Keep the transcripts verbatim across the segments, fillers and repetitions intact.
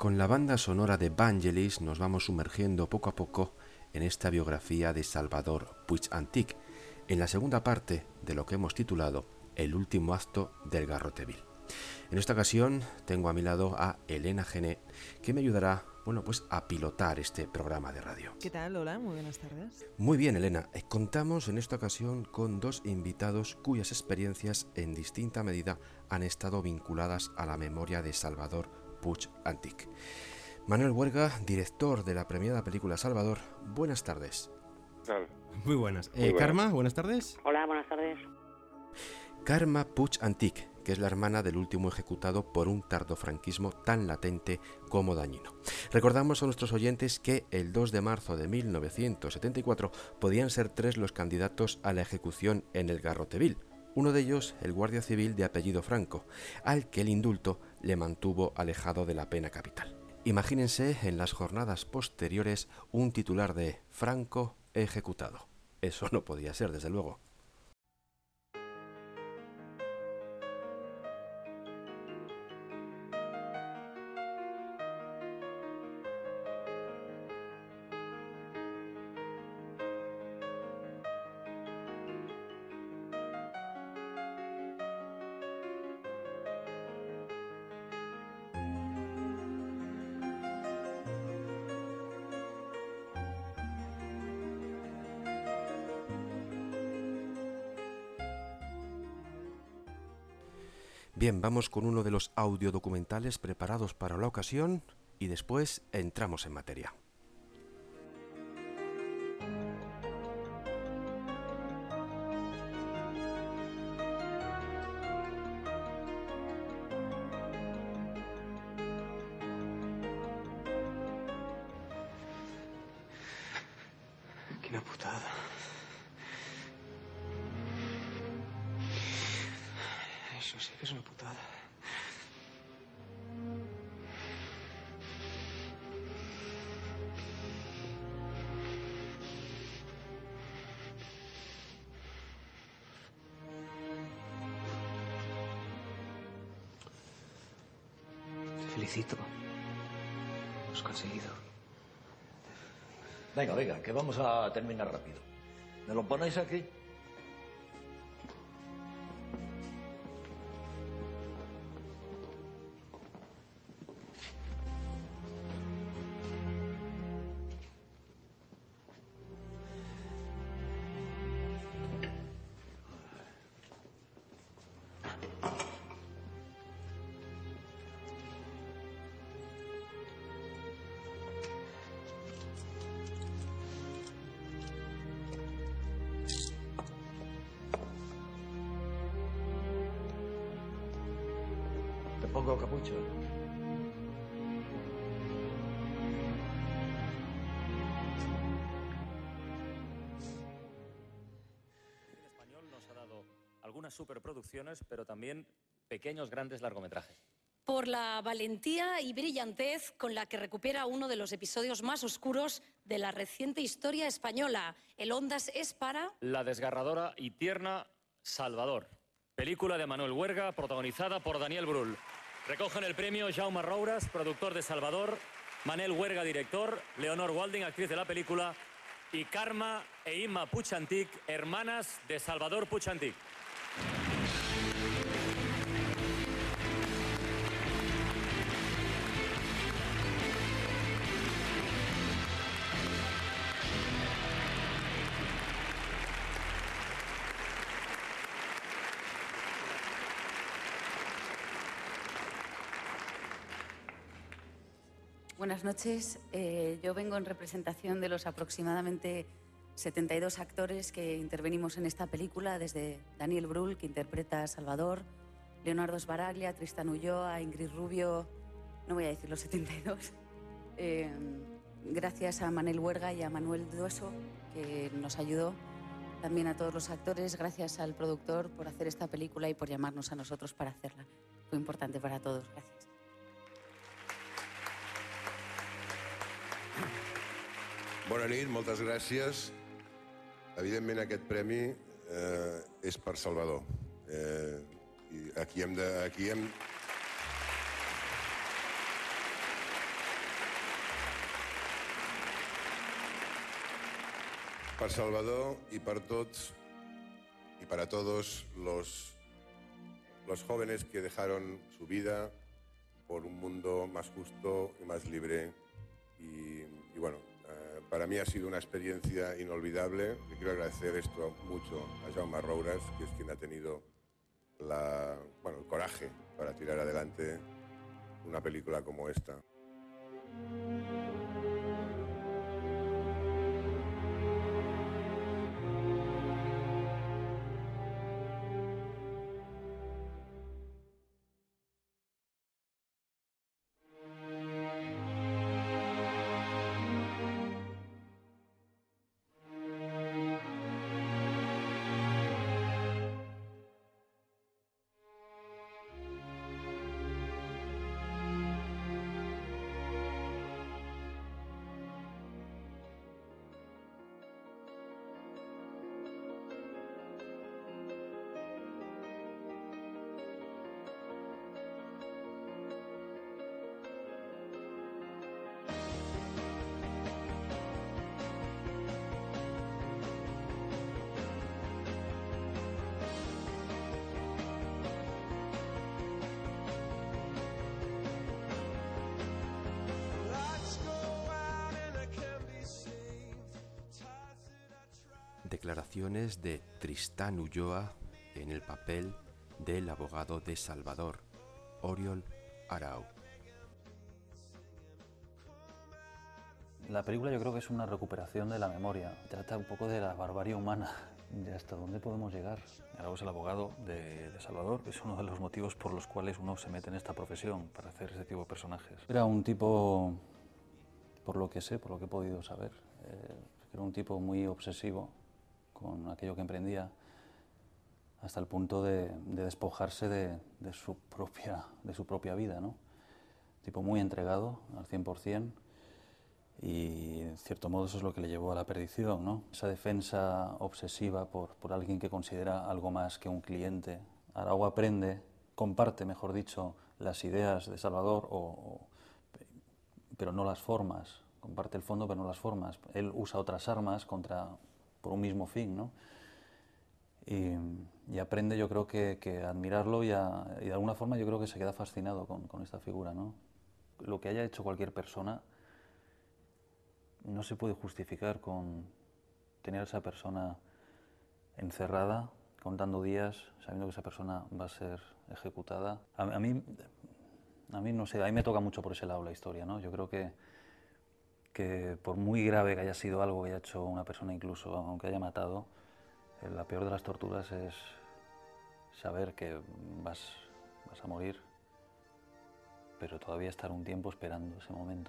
Con la banda sonora de Vangelis nos vamos sumergiendo poco a poco en esta biografía de Salvador Puig Antich, en la segunda parte de lo que hemos titulado El último acto del Garroteville. En esta ocasión tengo a mi lado a Elena Gené, que me ayudará, bueno, pues a pilotar este programa de radio. ¿Qué tal, Lola? Muy buenas tardes. Muy bien, Elena. Contamos en esta ocasión con dos invitados cuyas experiencias en distinta medida han estado vinculadas a la memoria de Salvador Puig Antich. Manuel Huerga, director de la premiada película Salvador, buenas tardes. Claro. Muy buenas. Muy Eh, buenas. Carma, buenas tardes. Hola, buenas tardes. Carma Puig Antich, que es la hermana del último ejecutado por un tardofranquismo tan latente como dañino. Recordamos a nuestros oyentes que el dos de marzo de mil novecientos setenta y cuatro podían ser tres los candidatos a la ejecución en el Garroteville. Uno de ellos, el guardia civil de apellido Franco, al que el indulto le mantuvo alejado de la pena capital. Imagínense en las jornadas posteriores un titular de Franco ejecutado. Eso no podía ser, desde luego. Bien, vamos con uno de los audiodocumentales preparados para la ocasión y después entramos en materia. Quina putada. Eso sí que es una putada. Te felicito. Lo has conseguido. Venga, venga, que vamos a terminar rápido. ¿Me lo ponéis aquí? Te pongo capucho. El español nos ha dado algunas superproducciones, pero también pequeños, grandes largometrajes. Por la valentía y brillantez con la que recupera uno de los episodios más oscuros de la reciente historia española. El Ondas es para... La desgarradora y tierna Salvador. Película de Manuel Huerga, protagonizada por Daniel Brühl. Recogen el premio Jaume Roures, productor de Salvador, Manel Huerga, director, Leonor Walding, actriz de la película, y Carma e Imma Puig Antich, hermanas de Salvador Puig Antich. Buenas noches. Eh, yo vengo en representación de los aproximadamente setenta y dos actores que intervenimos en esta película, desde Daniel Brühl, que interpreta a Salvador, Leonardo Sbaraglia, Tristan Ulloa, Ingrid Rubio, no voy a decir los setenta y dos. Eh, gracias a Manel Huerga y a Manuel Dueso, que nos ayudó. También a todos los actores, gracias al productor por hacer esta película y por llamarnos a nosotros para hacerla. Fue importante para todos. Gracias. Bona nit, moltes gràcies. Evidentment aquest premi eh, és per Salvador. Eh, i aquí hem de... Aquí hem... Per Salvador y para todos y para todos los, los jóvenes que dejaron su vida por un mundo más justo y más libre. Y, y bueno, eh, para mí ha sido una experiencia inolvidable. Le quiero agradecer esto mucho a Jaume Roures, que es quien ha tenido la, bueno, el coraje para tirar adelante una película como esta. Declaraciones de Tristán Ulloa en el papel del abogado de Salvador, Oriol Arau. La película yo creo que es una recuperación de la memoria, trata un poco de la barbarie humana, de hasta dónde podemos llegar. Arau es el abogado de, de Salvador, es uno de los motivos por los cuales uno se mete en esta profesión, para hacer este tipo de personajes. Era un tipo, por lo que sé, por lo que he podido saber, eh, era un tipo muy obsesivo con aquello que emprendía, hasta el punto de, de despojarse de, de, su propia, de su propia vida, ¿no? Tipo muy entregado al cien por cien, y en cierto modo eso es lo que le llevó a la perdición, ¿no? Esa defensa obsesiva por, por alguien que considera algo más que un cliente. Arau aprende, comparte, mejor dicho, las ideas de Salvador, o, o, pero no las formas. Comparte el fondo, pero no las formas. Él usa otras armas contra, por un mismo fin, ¿no? Y, y aprende, yo creo que, que a admirarlo y, a, y de alguna forma yo creo que se queda fascinado con, con esta figura, ¿no? Lo que haya hecho cualquier persona no se puede justificar con tener a esa persona encerrada, contando días, sabiendo que esa persona va a ser ejecutada. A, a mí, a mí no sé, a mí me toca mucho por ese lado la historia, ¿no? Yo creo que que por muy grave que haya sido algo que haya hecho una persona, incluso aunque haya matado, eh, la peor de las torturas es saber que vas, vas a morir, pero todavía estar un tiempo esperando ese momento.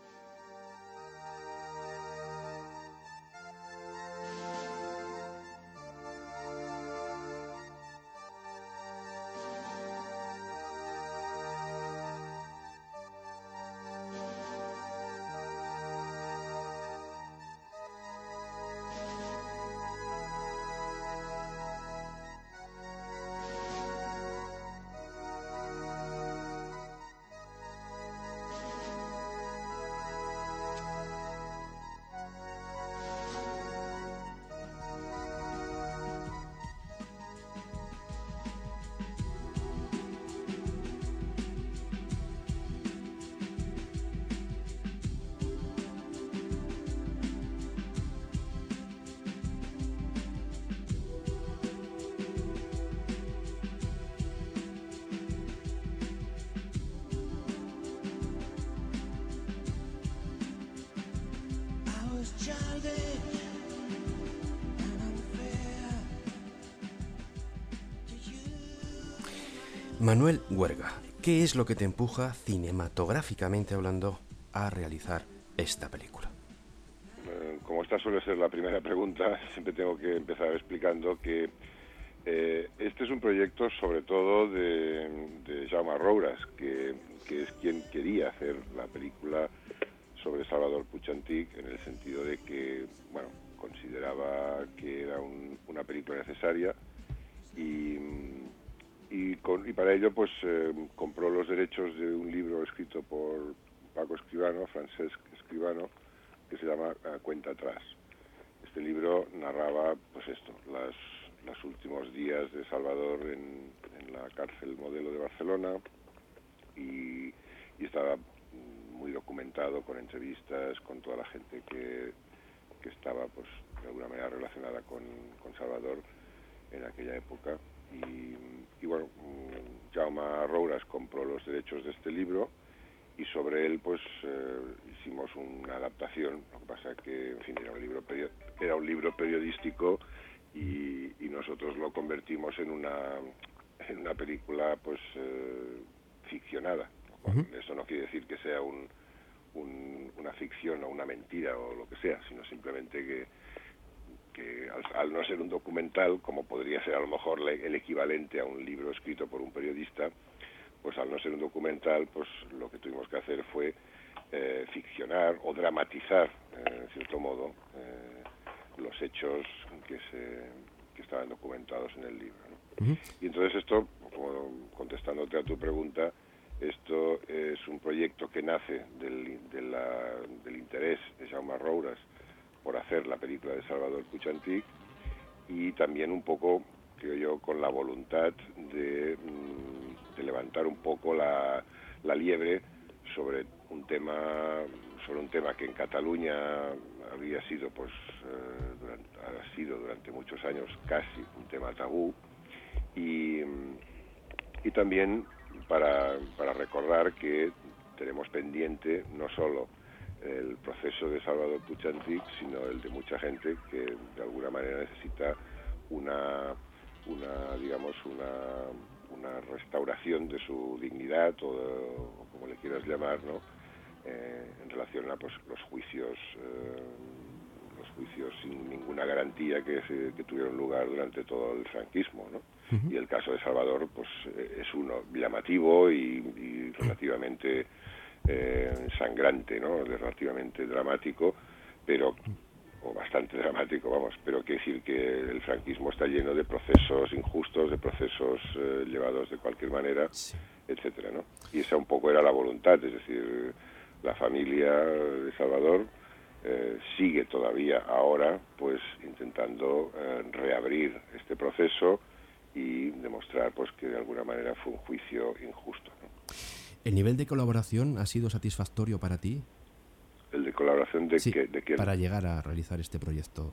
Manuel Huerga, ¿qué es lo que te empuja, cinematográficamente hablando, a realizar esta película? Eh, como esta suele ser la primera pregunta, siempre tengo que empezar explicando que eh, este es un proyecto sobre todo de, de Jaume Roures, que, que es quien quería hacer la película sobre Salvador Puig Antich, en el sentido de que, bueno, consideraba que era un, una película necesaria y... Y, con, y para ello pues eh, compró los derechos de un libro escrito por Paco Escribano, Francesc Escribano, que se llama uh, Cuenta Atrás. Este este libro narraba, pues esto, las, los últimos días de Salvador en, en la cárcel Modelo de Barcelona, y, y estaba muy documentado con entrevistas con toda la gente que, que estaba, pues, de alguna manera relacionada con, con Salvador en aquella época. Y, y bueno, Jaume Roures compró los derechos de este libro y sobre él, pues, eh, hicimos una adaptación. Lo que pasa que, en fin, era un libro perio- era un libro periodístico y, y nosotros lo convertimos en una en una película, pues, eh, ficcionada. Uh-huh. Eso no quiere decir que sea un, un, una ficción o una mentira o lo que sea, sino simplemente que, que al, al no ser un documental, como podría ser a lo mejor le, el equivalente a un libro escrito por un periodista, pues al no ser un documental, pues lo que tuvimos que hacer fue eh, ficcionar o dramatizar, eh, en cierto modo, eh, los hechos que se que estaban documentados en el libro, ¿no? Uh-huh. Y entonces esto, como contestándote a tu pregunta, esto es un proyecto que nace del, de la, del interés de Jaume Roures por hacer la película de Salvador Puig Antich, y también un poco, creo yo, con la voluntad de, de levantar un poco la, la liebre sobre un tema sobre un tema que en Cataluña había sido, pues, eh, durante, ha sido durante muchos años casi un tema tabú, y, y también para, para recordar que tenemos pendiente no solo el proceso de Salvador Puig Antich, sino el de mucha gente que de alguna manera necesita una, una digamos, una, una restauración de su dignidad, o, o como le quieras llamar, ¿no? Eh, en relación a, pues, los juicios, eh, los juicios sin ninguna garantía que, se, que tuvieron lugar durante todo el franquismo, ¿no? Uh-huh. Y el caso de Salvador, pues, eh, es uno llamativo y, y relativamente eh, sangrante, ¿no? Relativamente dramático, pero o bastante dramático, vamos, pero quiere decir que el franquismo está lleno de procesos injustos, de procesos eh, llevados de cualquier manera, sí, etcétera, ¿no? Y esa un poco era la voluntad, es decir, la familia de Salvador eh, sigue todavía ahora, pues, intentando eh, reabrir este proceso y demostrar, pues, que de alguna manera fue un juicio injusto, ¿no? ¿El nivel de colaboración ha sido satisfactorio para ti? ¿El de colaboración de, sí, qué, de quién? Para llegar a realizar este proyecto,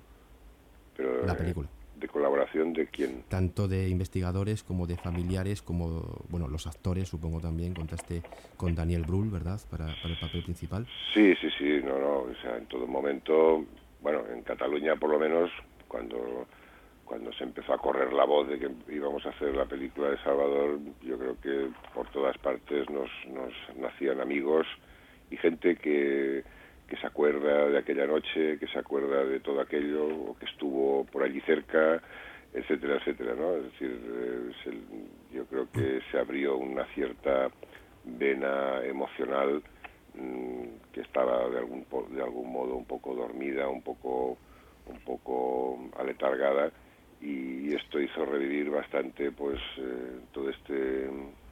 Pero, la película. ¿De colaboración de quién? Tanto de investigadores como de familiares, como, bueno, los actores, supongo también. Contaste con Daniel Brühl, ¿verdad?, para, para el papel principal. Sí, sí, sí, no, no, o sea, en todo momento, bueno, en Cataluña por lo menos, cuando, cuando se empezó a correr la voz de que íbamos a hacer la película de Salvador, yo creo que por todas partes nos, nos nacían amigos y gente que... que se acuerda de aquella noche, que se acuerda de todo aquello, o que estuvo por allí cerca, etcétera, etcétera, ¿no? Es decir, es el, yo creo que se abrió una cierta vena emocional mmm, que estaba de algún de algún modo un poco dormida, un poco un poco aletargada, y esto hizo revivir bastante, pues, eh, todo este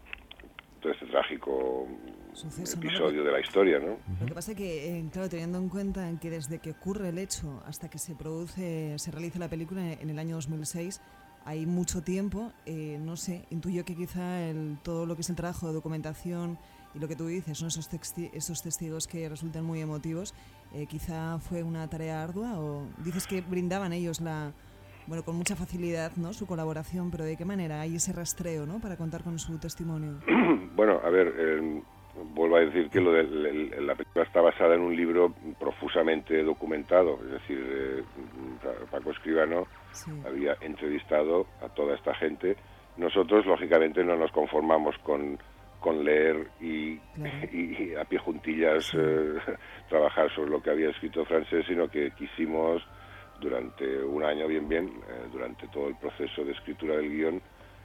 todo este trágico Suceso, episodio ¿no? de la historia, ¿no? Lo que pasa es que, eh, claro, teniendo en cuenta que desde que ocurre el hecho hasta que se produce, se realiza la película en el año dos mil seis, hay mucho tiempo, eh, no sé, intuyo que quizá el, todo lo que es el trabajo de documentación y lo que tú dices, son esos, texti- esos testigos que resultan muy emotivos, eh, quizá fue una tarea ardua, o dices que brindaban ellos la... Bueno, con mucha facilidad, ¿no?, su colaboración, pero ¿de qué manera hay ese rastreo, ¿no?, para contar con su testimonio? Bueno, a ver, eh, vuelvo a decir que lo de, el, la película está basada en un libro profusamente documentado, es decir, eh, Paco Escribano sí. había entrevistado a toda esta gente. Nosotros, lógicamente, no nos conformamos con, con leer y, claro. y, y a pie juntillas sí. eh, trabajar sobre lo que había escrito Francés, sino que quisimos... durante un año bien bien, eh, durante todo el proceso de escritura del guión,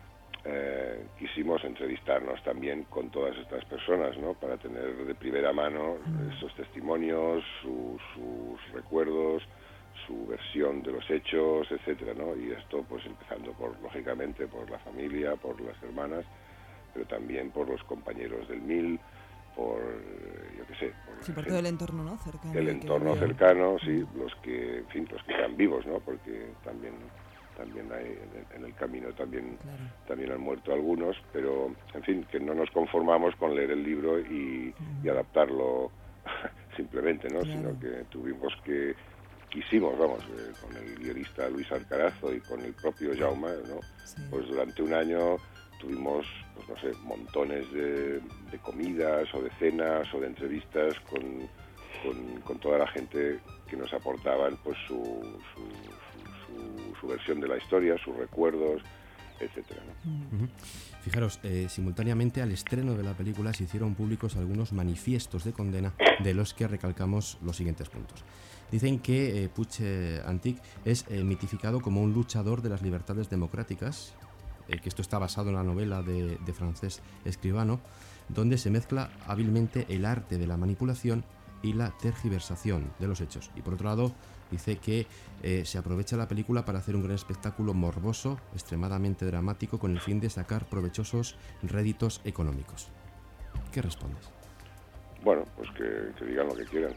eh, quisimos entrevistarnos también con todas estas personas, ¿no?, para tener de primera mano esos testimonios, su, sus recuerdos, su versión de los hechos, etcétera, ¿no? Y esto, pues, empezando por, lógicamente, por la familia, por las hermanas, pero también por los compañeros del M I L, por yo qué sé, por sí, por todo el entorno, ¿no? cercano. El entorno que... cercano, sí, los que, en fin, los que están vivos, ¿no? Porque también, también hay en el, en el camino también, claro. también han muerto algunos, pero, en fin, que no nos conformamos con leer el libro y, mm. y adaptarlo simplemente, ¿no? Claro. Sino que tuvimos que, quisimos, vamos, eh, con el guionista Luis Arcarazo y con el propio Jaume, ¿no? Sí. Pues durante un año tuvimos, pues no sé, montones de, de comidas o de cenas o de entrevistas con, con, con toda la gente que nos aportaban pues su, su, su, su, su versión de la historia, sus recuerdos, etcétera, ¿no? Uh-huh. Fijaros, eh, simultáneamente al estreno de la película se hicieron públicos algunos manifiestos de condena de los que recalcamos los siguientes puntos. Dicen que eh, Puig eh, Antich es eh, mitificado como un luchador de las libertades democráticas, eh, que esto está basado en la novela de, de Francesc Escribano, donde se mezcla hábilmente el arte de la manipulación y la tergiversación de los hechos. Y por otro lado, dice que eh, se aprovecha la película para hacer un gran espectáculo morboso, extremadamente dramático, con el fin de sacar provechosos réditos económicos. ¿Qué respondes? Bueno, pues que, que digan lo que quieran.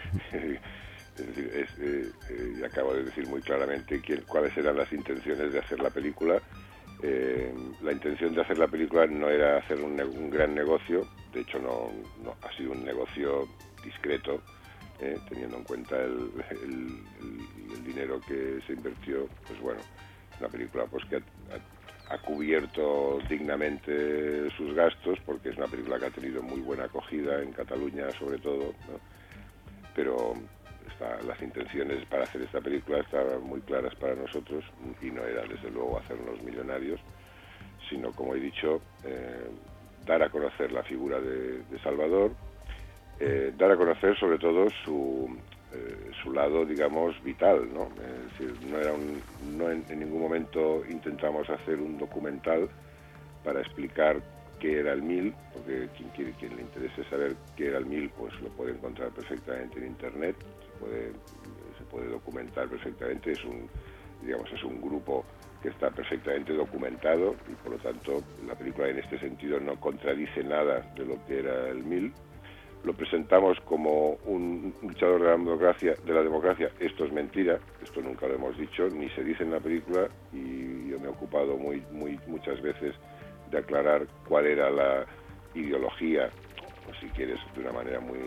Es decir, es, eh, eh, acabo de decir muy claramente quién, cuáles eran las intenciones de hacer la película. Eh, la intención de hacer la película no era hacer un, un gran negocio, de hecho no, no ha sido un negocio discreto, eh, teniendo en cuenta el, el, el, el dinero que se invirtió. Pues bueno, una película pues que ha, ha cubierto dignamente sus gastos, porque es una película que ha tenido muy buena acogida en Cataluña sobre todo, ¿no? Pero Está, las intenciones para hacer esta película estaban muy claras para nosotros y no era desde luego hacernos millonarios, sino, como he dicho, eh, dar a conocer la figura de, de Salvador, eh, dar a conocer sobre todo su, eh, su lado, digamos, vital, ¿no? Es decir, no, era un, no en, en ningún momento intentamos hacer un documental para explicar qué era el MIL, porque quien quiere, quien le interese saber qué era el MIL, pues lo puede encontrar perfectamente en internet, se puede, se puede documentar perfectamente, es un, digamos, es un grupo que está perfectamente documentado y por lo tanto la película en este sentido no contradice nada de lo que era el MIL. Lo presentamos como un luchador de la democracia, de la democracia. Esto es mentira, esto nunca lo hemos dicho, ni se dice en la película, y yo me he ocupado muy, muy, muchas veces de aclarar cuál era la ideología, o si quieres de una manera muy,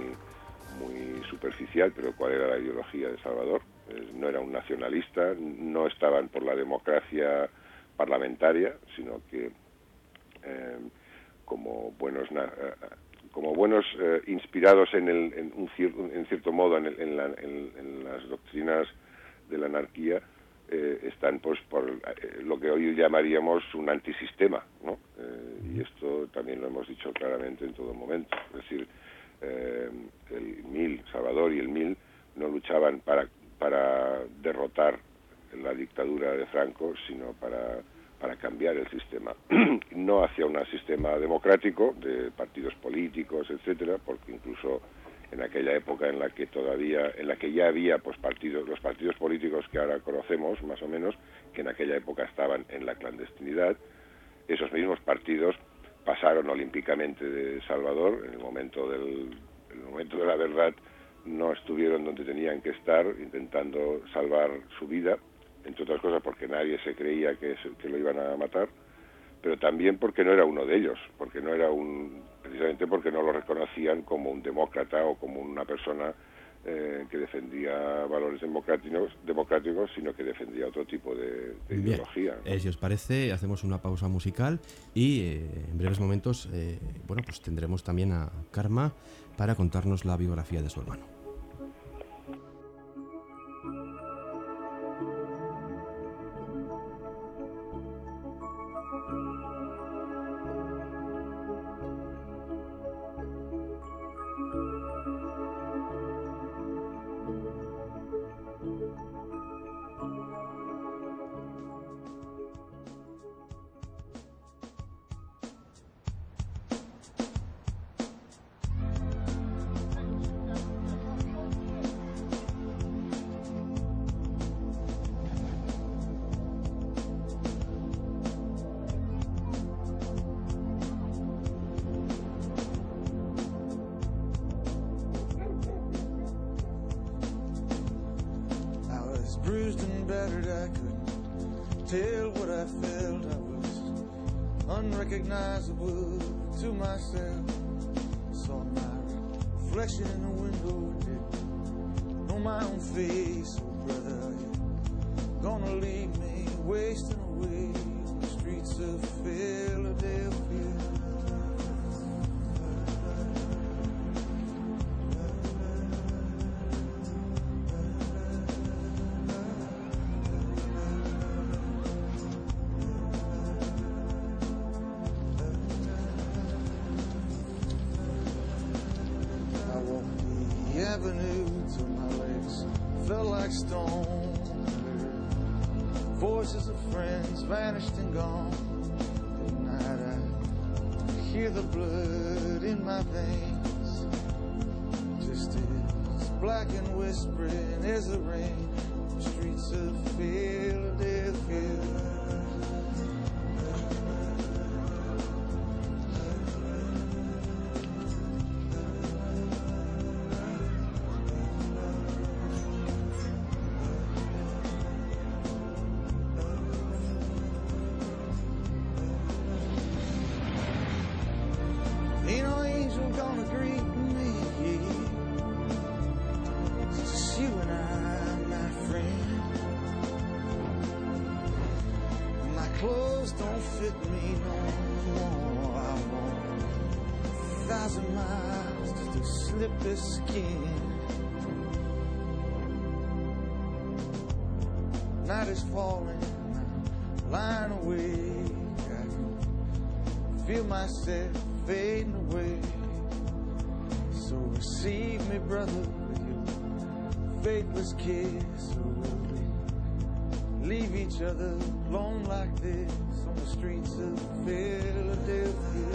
muy superficial, pero cuál era la ideología de Salvador. No era un nacionalista, no estaban por la democracia parlamentaria, sino que eh, como buenos como buenos eh, inspirados en, el, en, un cierto, en cierto modo en, el, en, la, en, en las doctrinas de la anarquía, eh, están pues por eh, lo que hoy llamaríamos un antisistema, ¿no? Eh, y esto también lo hemos dicho claramente en todo momento. Es decir, eh, el MIL, Salvador y el MIL no luchaban para para derrotar la dictadura de Franco, sino para, para cambiar el sistema. No hacia un sistema democrático de partidos políticos, etcétera, porque incluso en aquella época en la que todavía, en la que ya había pues partidos, los partidos políticos que ahora conocemos, más o menos, que en aquella época estaban en la clandestinidad, esos mismos partidos pasaron olímpicamente de Salvador en el momento del, en el momento de la verdad. No estuvieron donde tenían que estar intentando salvar su vida, entre otras cosas porque nadie se creía que, se, que lo iban a matar, pero también porque no era uno de ellos, porque no era un, precisamente porque no lo reconocían como un demócrata o como una persona eh, que defendía valores democráticos, democráticos, sino que defendía otro tipo de, de ideología, ¿no? Eh, si os parece, hacemos una pausa musical y eh, en breves momentos, eh, bueno, pues tendremos también a Karma para contarnos la biografía de su hermano. bruised and battered, I couldn't tell what I felt. I was unrecognizable to myself. Saw my reflection in the window, didn't know my own face. Oh brother, you're gonna leave me wasting away on the streets of Philadelphia. Avenue till my legs felt like stone. Voices of friends vanished and gone. At night I hear the blood in my veins, just as black and whispering as the rain. The streets of Philadelphia. Ain't no angel gonna greet me. It's just you and I, my friend. My clothes don't fit me no more. I walk a thousand miles just to slip this skin. Night is falling, I'm lying awake. I can feel myself fading away. So receive me, brother, with your faithless kiss. Or will we leave each other alone like this on the streets of Philadelphia?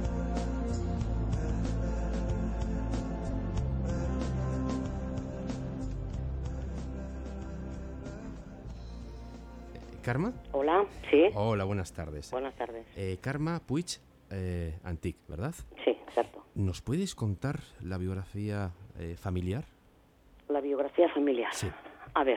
¿Karma? Hola, sí. Hola, buenas tardes. Buenas tardes. Eh, Karma Puig eh, Antich, ¿verdad? Sí, exacto. ¿Nos puedes contar la biografía eh, familiar? La biografía familiar. Sí. A ver.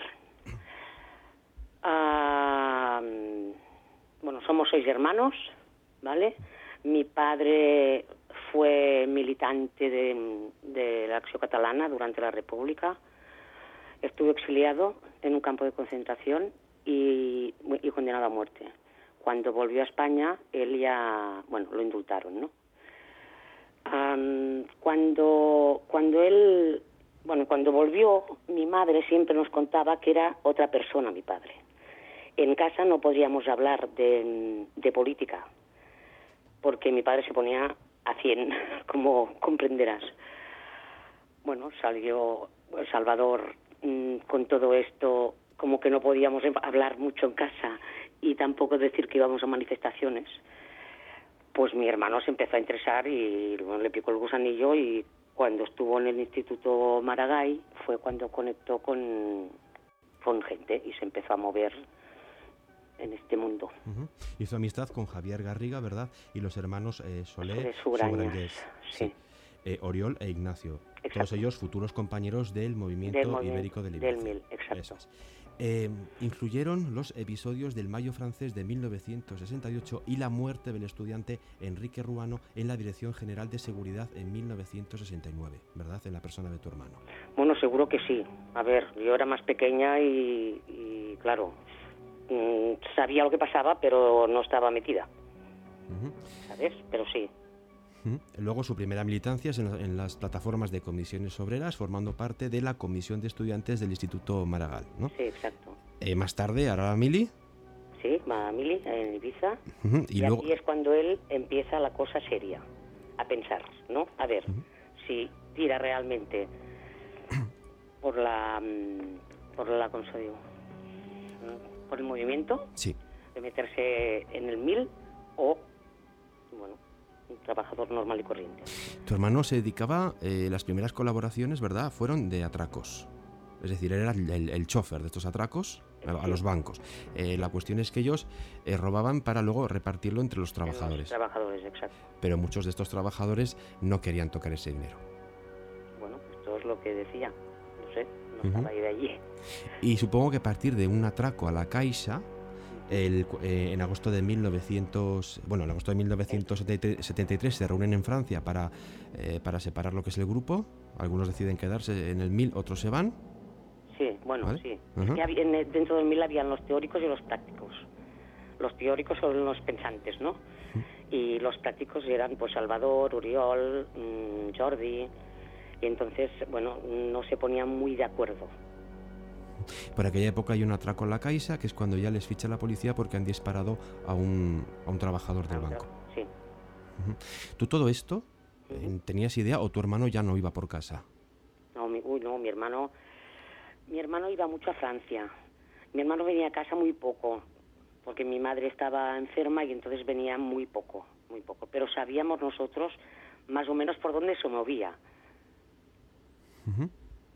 Uh, bueno, somos seis hermanos, ¿vale? Mi padre fue militante de, de la Acción Catalana durante la República. Estuvo exiliado en un campo de concentración y, y condenado a muerte. Cuando volvió a España, él ya, bueno, lo indultaron, ¿no? Um, cuando, cuando él, bueno, cuando volvió, mi madre siempre nos contaba que era otra persona, mi padre. En casa no podíamos hablar de, de política, porque mi padre se ponía a cien, como comprenderás. Bueno, salió El Salvador mmm, con todo esto, como que no podíamos hablar mucho en casa y tampoco decir que íbamos a manifestaciones. Pues mi hermano se empezó a interesar y bueno, le picó el gusanillo, y cuando estuvo en el Instituto Maragall fue cuando conectó con, con gente y se empezó a mover en este mundo. Uh-huh. Hizo amistad con Javier Garriga, ¿verdad? Y los hermanos eh, Solé, Subrañez, sí. sí. Eh, Oriol e Ignacio. Exacto. Todos ellos futuros compañeros del Movimiento del movi- Ibérico de Liberación. Del M I L, exacto. Eh, influyeron los episodios del Mayo francés de mil novecientos sesenta y ocho y la muerte del estudiante Enrique Ruano en la Dirección General de Seguridad en mil novecientos sesenta y nueve, ¿verdad? En la persona de tu hermano. Bueno, seguro que sí. A ver, yo era más pequeña y, y claro, mmm, sabía lo que pasaba, pero no estaba metida. Uh-huh. ¿Sabes? Pero sí. Luego su primera militancia es en, en las plataformas de comisiones obreras, formando parte de la Comisión de Estudiantes del Instituto Maragall, ¿no? Sí, exacto. Eh, más tarde, Arala Mili. Sí, a Mili, en Ibiza. Uh-huh. Y, y luego... aquí es cuando él empieza la cosa seria, a pensar, ¿no? A ver, uh-huh. si tira realmente por la, por la, ¿cómo se digo? Por el movimiento, sí, de meterse en el M I L o, bueno, un trabajador normal y corriente. Tu hermano se dedicaba, eh, las primeras colaboraciones, ¿verdad?, fueron de atracos. Es decir, era el, el, el chofer de estos atracos a, sí. a los bancos. Eh, la cuestión es que ellos eh, robaban para luego repartirlo entre los trabajadores. Los trabajadores, exacto. Pero muchos de estos trabajadores no querían tocar ese dinero. Bueno, esto es lo que decía. No sé, no estaba ahí de allí. Y supongo que a partir de un atraco a la Caixa, el, eh, en agosto de mil novecientos, bueno, en agosto de mil novecientos setenta y tres se reúnen en Francia para, eh, para separar lo que es el grupo. Algunos deciden quedarse en el M I L, otros se van. Sí, bueno, ¿Vale? sí. Uh-huh. Es que había, dentro del M I L habían los teóricos y los prácticos. Los teóricos son los pensantes, ¿no? Uh-huh. Y los prácticos eran pues Salvador, Oriol, mmm, Jordi. Y entonces, bueno, no se ponían muy de acuerdo. Por aquella época hay un atraco en la Caixa, que es cuando ya les ficha la policía porque han disparado a un, a un trabajador del banco. Sí. Uh-huh. ¿Tú todo esto uh-huh. tenías idea o tu hermano ya no iba por casa? No, mi, uy, no, mi hermano, mi hermano iba mucho a Francia. Mi hermano venía a casa muy poco, porque mi madre estaba enferma y entonces venía muy poco, muy poco. Pero sabíamos nosotros más o menos por dónde se movía. Uh-huh.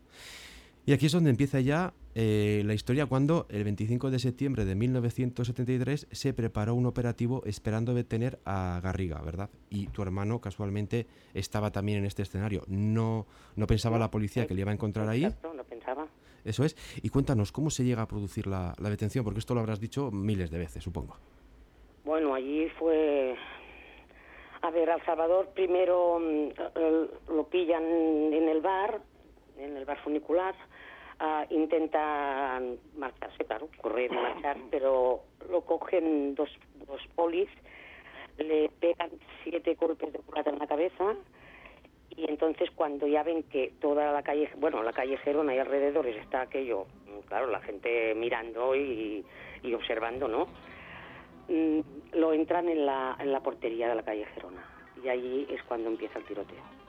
Y aquí es donde empieza ya eh, la historia, cuando el veinticinco de septiembre de mil novecientos setenta y tres se preparó un operativo esperando detener a Garriga, ¿verdad? Y tu hermano casualmente estaba también en este escenario. No, no pensaba no, la policía eh, que le iba a encontrar ahí. Exacto, no pensaba. Eso es. Y cuéntanos, ¿cómo se llega a producir la, la detención? Porque esto lo habrás dicho miles de veces, supongo. Bueno, allí fue... A ver, al Salvador primero eh, lo pillan en el bar, en el bar funicular. Uh, intentan marcharse, claro, correr y marchar, pero lo cogen dos, dos polis, le pegan siete golpes de culata en la cabeza, y entonces cuando ya ven que toda la calle, bueno, la calle Gerona y alrededores está aquello, claro, la gente mirando y, y observando, ¿no? Mm, lo entran en la, en la portería de la calle Gerona, y allí es cuando empieza el tiroteo.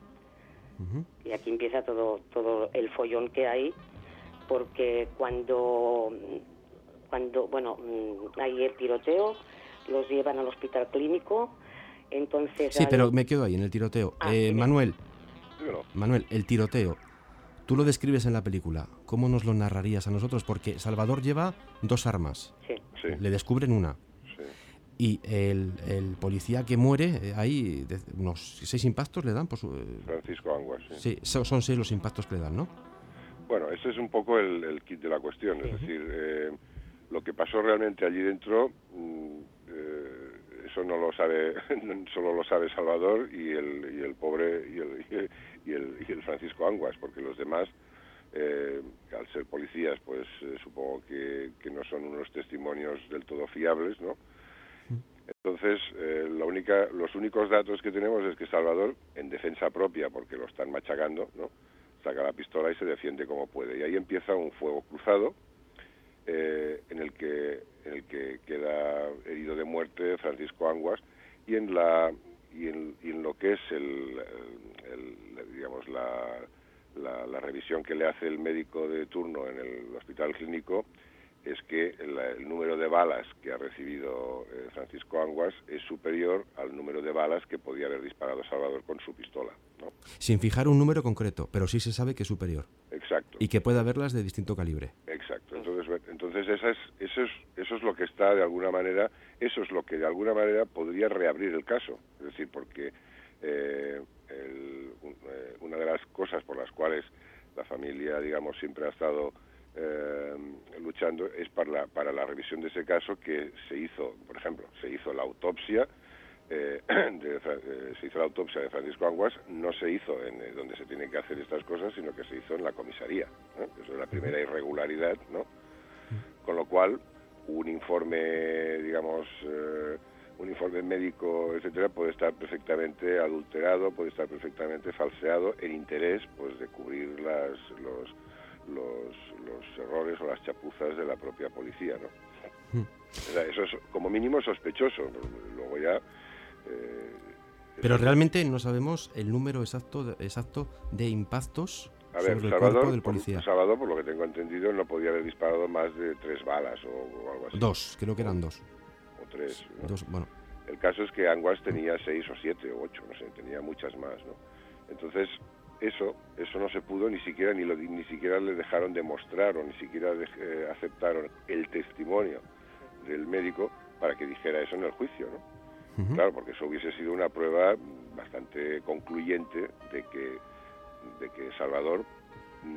Y aquí empieza todo todo el follón que hay, porque cuando, cuando bueno, hay el tiroteo, los llevan al hospital clínico, entonces... Sí, hay... pero me quedo ahí, en el tiroteo. Ah, eh, sí, Manuel, Dímelo. Manuel, el tiroteo, tú lo describes en la película, ¿cómo nos lo narrarías a nosotros? Porque Salvador lleva dos armas, sí. Sí. le descubren una. Y el, el policía que muere, eh, ahí de, unos seis impactos le dan por su... Eh, Francisco Anguas, sí. Sí, son, son seis los impactos que le dan, ¿no? Bueno, ese es un poco el, el kit de la cuestión, es uh-huh. decir, eh, lo que pasó realmente allí dentro, eh, eso no lo sabe, solo lo sabe Salvador y el, y el pobre, y el, y el, y el Francisco Anguas, porque los demás, eh, al ser policías, pues eh, supongo que, que no son unos testimonios del todo fiables, ¿no? Entonces, eh, la única, los únicos datos que tenemos es que Salvador, en defensa propia, porque lo están machacando, ¿no?, saca la pistola y se defiende como puede. Y ahí empieza un fuego cruzado eh, en el que en el que queda herido de muerte Francisco Anguas, y en la y en, y en lo que es el, el, el digamos la, la la revisión que le hace el médico de turno en el hospital clínico, es que el, el número de balas que ha recibido eh, Francisco Anguas es superior al número de balas que podía haber disparado Salvador con su pistola, ¿no? Sin fijar un número concreto, pero sí se sabe que es superior. Exacto. Y que puede haberlas de distinto calibre. Exacto. Entonces, entonces esa es, eso es, eso es lo que está de alguna manera, eso es lo que de alguna manera podría reabrir el caso. Es decir, porque eh, el, eh, una de las cosas por las cuales la familia, digamos, siempre ha estado Eh, luchando es para la, para la revisión de ese caso, que se hizo, por ejemplo, se hizo la autopsia eh, de, eh, se hizo la autopsia de Francisco Anguas, no se hizo en eh, donde se tienen que hacer estas cosas, sino que se hizo en la comisaría, ¿no? Eso es la primera irregularidad, ¿no? Con lo cual, un informe, digamos, eh, un informe médico, etcétera, puede estar perfectamente adulterado, puede estar perfectamente falseado en interés, pues, de cubrir las los Los, los errores o las chapuzas de la propia policía, ¿no? Mm. O sea, eso es como mínimo sospechoso. Luego ya... Eh, Pero realmente no sabemos el número exacto de, exacto de impactos a ver, sobre el Salvador, cuerpo del policía. Por, Salvador, por lo que tengo entendido, no podía haber disparado más de tres balas o, o algo así. Dos, creo que eran dos. O tres, ¿no? Dos, bueno. El caso es que Anguas tenía seis o siete o ocho, no sé, tenía muchas más, ¿no? Entonces... Eso, eso no se pudo, ni siquiera ni, lo, ni siquiera le dejaron demostrar o ni siquiera de, eh, aceptaron el testimonio del médico para que dijera eso en el juicio, ¿no? Uh-huh. Claro, porque eso hubiese sido una prueba bastante concluyente de que, de que Salvador,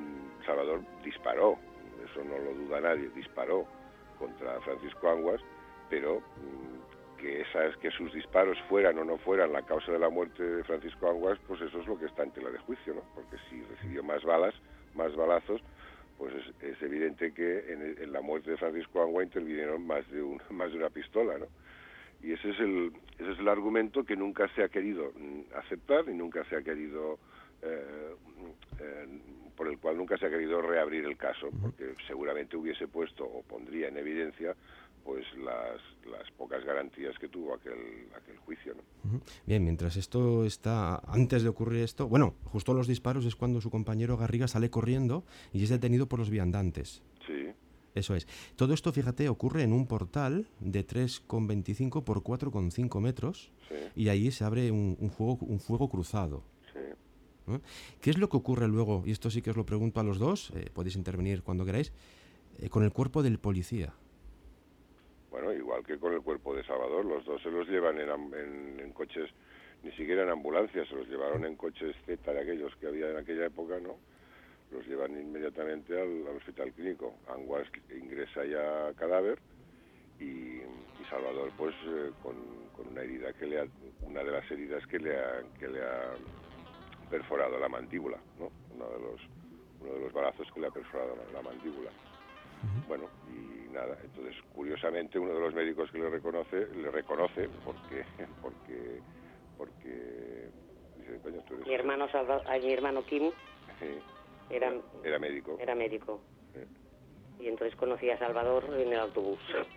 Salvador disparó, eso no lo duda nadie, disparó contra Francisco Anguas, pero mmm, que esas que sus disparos fueran o no fueran la causa de la muerte de Francisco Anguas, pues eso es lo que está en tela de juicio, ¿no? Porque si recibió más balas, más balazos, pues es, es evidente que en, en la muerte de Francisco Anguas intervinieron más de un, más de una pistola, ¿no? Y ese es el ese es el argumento que nunca se ha querido aceptar y nunca se ha querido eh, eh, por el cual nunca se ha querido reabrir el caso, porque seguramente hubiese puesto o pondría en evidencia pues las, las pocas garantías que tuvo aquel aquel juicio, ¿no? Bien, mientras esto está, antes de ocurrir esto, bueno, justo los disparos es cuando su compañero Garriga sale corriendo y es detenido por los viandantes. Sí. Eso es. Todo esto, fíjate, ocurre en un portal de tres coma veinticinco por cuatro coma cinco metros, sí. Y ahí se abre un, un, fuego, un fuego cruzado. Sí. ¿Eh? ¿Qué es lo que ocurre luego? Y esto sí que os lo pregunto a los dos, eh, podéis intervenir cuando queráis, eh, con el cuerpo del policía. Bueno, igual que con el cuerpo de Salvador, los dos se los llevan en, en, en coches, ni siquiera en ambulancias, se los llevaron en coches Z de aquellos que había en aquella época, ¿no? Los llevan inmediatamente al, al hospital clínico. Anguas ingresa ya cadáver y, y Salvador, pues, eh, con, con una herida que le ha, una de las heridas que le ha, que le ha perforado la mandíbula, ¿no? Uno de los, uno de los balazos que le ha perforado la, la mandíbula. Uh-huh. Bueno, y nada, entonces, curiosamente, uno de los médicos que le reconoce, le reconoce porque, porque, porque dice, coño, tú eres... Mi hermano Salvador, mi hermano Kim. Sí. Era, era médico. Era médico. Sí. Y entonces conocí a Salvador en el autobús.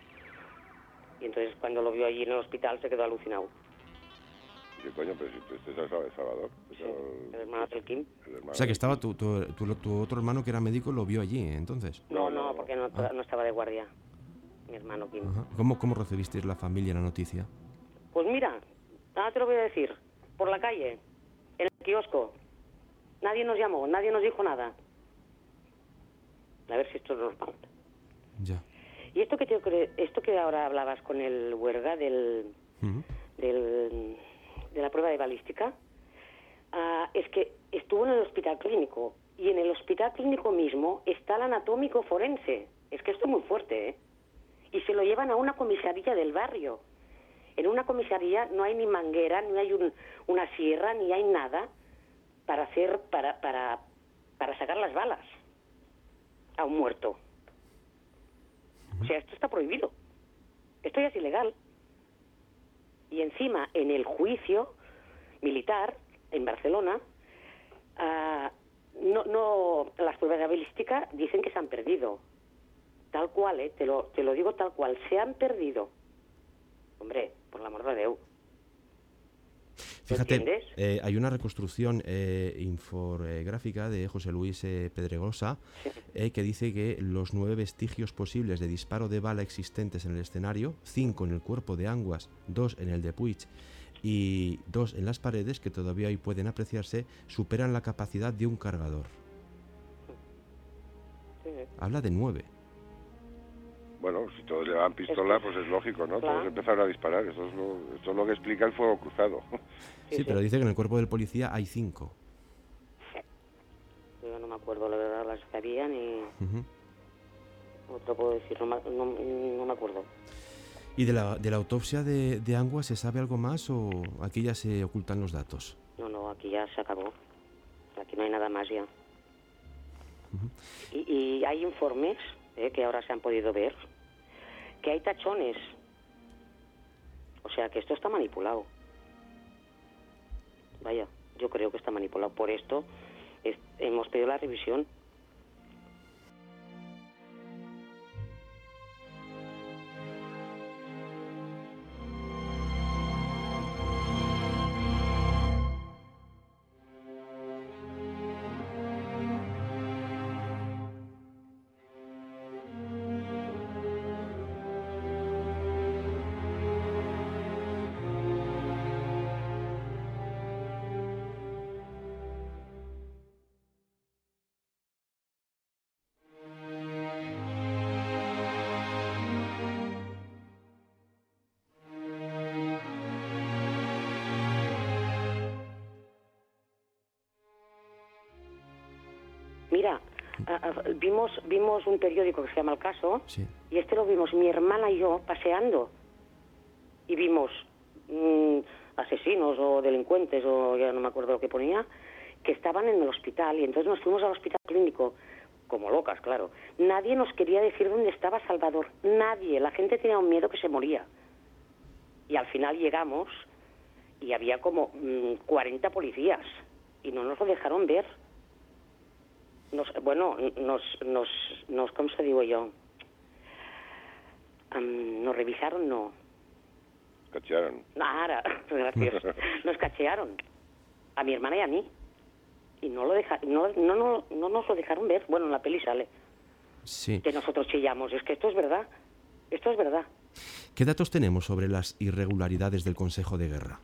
Y entonces cuando lo vio allí en el hospital se quedó alucinado. ¿Qué coño? Pero si este es el Salvador. Sí, el, el hermano del Kim. O sea que estaba tu, tu, tu, tu otro hermano que era médico lo vio allí, entonces. No, no, porque no, ah. no estaba de guardia. Mi hermano Kim. Ajá. ¿Cómo, ¿Cómo recibisteis la familia la noticia? Pues mira, nada te lo voy a decir. Por la calle, en el kiosco. Nadie nos llamó, nadie nos dijo nada. A ver si esto es normal. Ya. Y esto que te, esto que ahora hablabas con el Huerga del, uh-huh. del de la prueba de balística, uh, es que estuvo en el hospital clínico y en el hospital clínico mismo está el anatómico forense. Es que esto es muy fuerte, ¿eh? Y se lo llevan a una comisaría del barrio. En una comisaría no hay ni manguera, ni hay un, una sierra, ni hay nada para hacer para para para sacar las balas a un muerto. O sea, esto está prohibido. Esto ya es ilegal. Y encima, en el juicio militar en Barcelona, uh, no no las pruebas de balística dicen que se han perdido. Tal cual, eh, te lo te lo digo tal cual, se han perdido. Hombre, por el amor de Dios. Fíjate, eh, hay una reconstrucción eh, infográfica de José Luis eh, Pedregosa eh, que dice que los nueve vestigios posibles de disparo de bala existentes en el escenario, cinco en el cuerpo de Anguas, dos en el de Puig y dos en las paredes, que todavía hoy pueden apreciarse, superan la capacidad de un cargador. Sí. Habla de nueve. Bueno, si todos llevaban pistola, pues es lógico, ¿no? Claro. Todos empezaron a disparar. Eso es, lo, eso es lo que explica el fuego cruzado. Sí, sí, pero dice que en el cuerpo del policía hay cinco. Yo no me acuerdo, la verdad, las que había ni... Uh-huh. No te lo puedo decir, no, no, no me acuerdo. ¿Y de la, de la autopsia de, de Anguas se sabe algo más o aquí ya se ocultan los datos? No, no, aquí ya se acabó. Aquí no hay nada más ya. Uh-huh. Y, y hay informes... Eh, que ahora se han podido ver, que hay tachones. O sea, que esto está manipulado. Vaya, yo creo que está manipulado. Por esto es, hemos pedido la revisión. Mira, a, a, vimos vimos un periódico que se llama El Caso, sí. y este lo vimos mi hermana y yo paseando. Y vimos mmm, asesinos o delincuentes, o ya no me acuerdo lo que ponía, que estaban en el hospital, y entonces nos fuimos al hospital clínico, como locas, claro. Nadie nos quería decir dónde estaba Salvador, nadie, la gente tenía un miedo que se moría. Y al final llegamos y había como mmm, cuarenta policías, y no nos lo dejaron ver. Nos, bueno, nos, nos, nos, ¿cómo se digo yo? Um, nos revisaron, no. Cachearon. Ahora, gracias. Nos cachearon. A mi hermana y a mí. Y no lo deja, no, no, no, no nos lo dejaron ver. Bueno, en la peli sale. Sí. Que nosotros chillamos. Es que esto es verdad. Esto es verdad. ¿Qué datos tenemos sobre las irregularidades del Consejo de Guerra?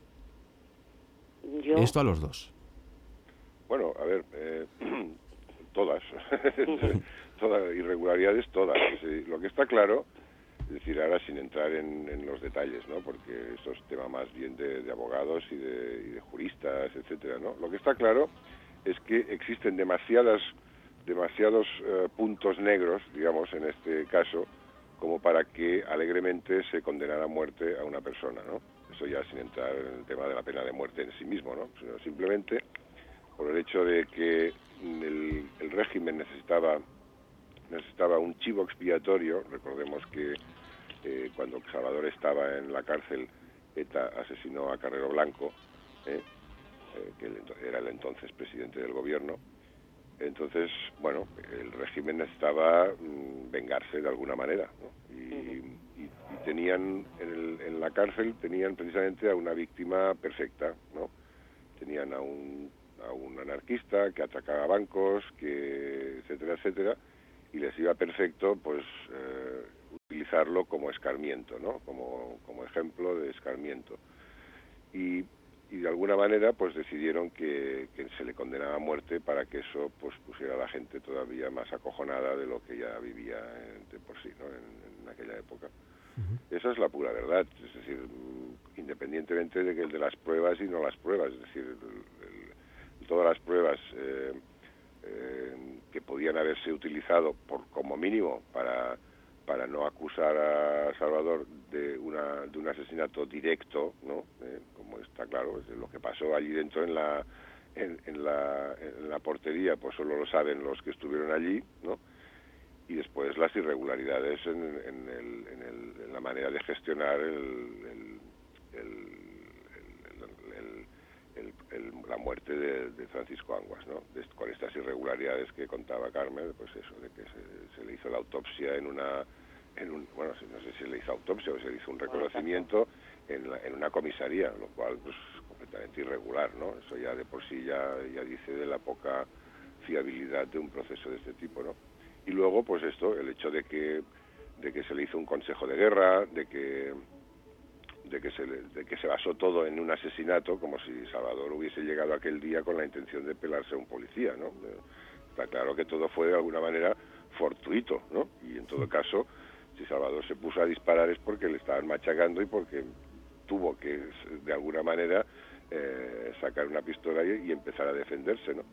Yo... Esto a los dos. Bueno, a ver, eh, todas. Todas, irregularidades todas. Lo que está claro, es decir, ahora sin entrar en, en los detalles, ¿no? Porque eso es tema más bien de, de abogados y de, y de juristas, etcétera, ¿no? Lo que está claro es que existen demasiadas, demasiados uh, puntos negros, digamos, en este caso, como para que alegremente se condenara a muerte a una persona, ¿no? Eso ya sin entrar en el tema de la pena de muerte en sí mismo, ¿no? Sino simplemente por el hecho de que el, el régimen necesitaba necesitaba un chivo expiatorio. Recordemos que eh, cuando Salvador estaba en la cárcel, ETA asesinó a Carrero Blanco, eh, eh, que era el entonces presidente del gobierno. Entonces, bueno, el régimen necesitaba mmm, vengarse de alguna manera, ¿no? Y, y, y tenían en, el, en la cárcel tenían precisamente a una víctima perfecta, ¿no? Tenían a un a un anarquista que atacaba bancos, que etcétera, etcétera, y les iba perfecto, pues, eh, utilizarlo como escarmiento, ¿no? Como, como ejemplo de escarmiento. Y, y de alguna manera, pues, decidieron que, que se le condenaba a muerte para que eso, pues, pusiera a la gente todavía más acojonada de lo que ya vivía en, de por sí, ¿no? En, en aquella época. Uh-huh. Esa es la pura verdad, es decir, independientemente de que el de las pruebas y no las pruebas, es decir, el, el, todas las pruebas eh, eh, que podían haberse utilizado por como mínimo para para no acusar a Salvador de una de un asesinato directo, ¿no? Eh, como está claro, es lo que pasó allí dentro en la en, en la en la portería, pues solo lo saben los que estuvieron allí, ¿no? Y después las irregularidades en, en, el, en, el, en la manera de gestionar el, el, el El, el, la muerte de, de Francisco Anguas, ¿no? De, con estas irregularidades que contaba Carmen, pues eso, de que se, se le hizo la autopsia en una, en un, bueno, no sé si se le hizo autopsia o se le hizo un reconocimiento en, la, en una comisaría, lo cual, pues, completamente irregular, ¿no? Eso ya de por sí ya, ya dice de la poca fiabilidad de un proceso de este tipo, ¿no? Y luego, pues esto, el hecho de que, de que se le hizo un consejo de guerra, de que de que se de que se basó todo en un asesinato, como si Salvador hubiese llegado aquel día con la intención de pelarse a un policía, ¿no? Está claro que todo fue de alguna manera fortuito, ¿no? Y en todo caso, si Salvador se puso a disparar es porque le estaban machacando y porque tuvo que, de alguna manera, eh, sacar una pistola y, y empezar a defenderse, ¿no?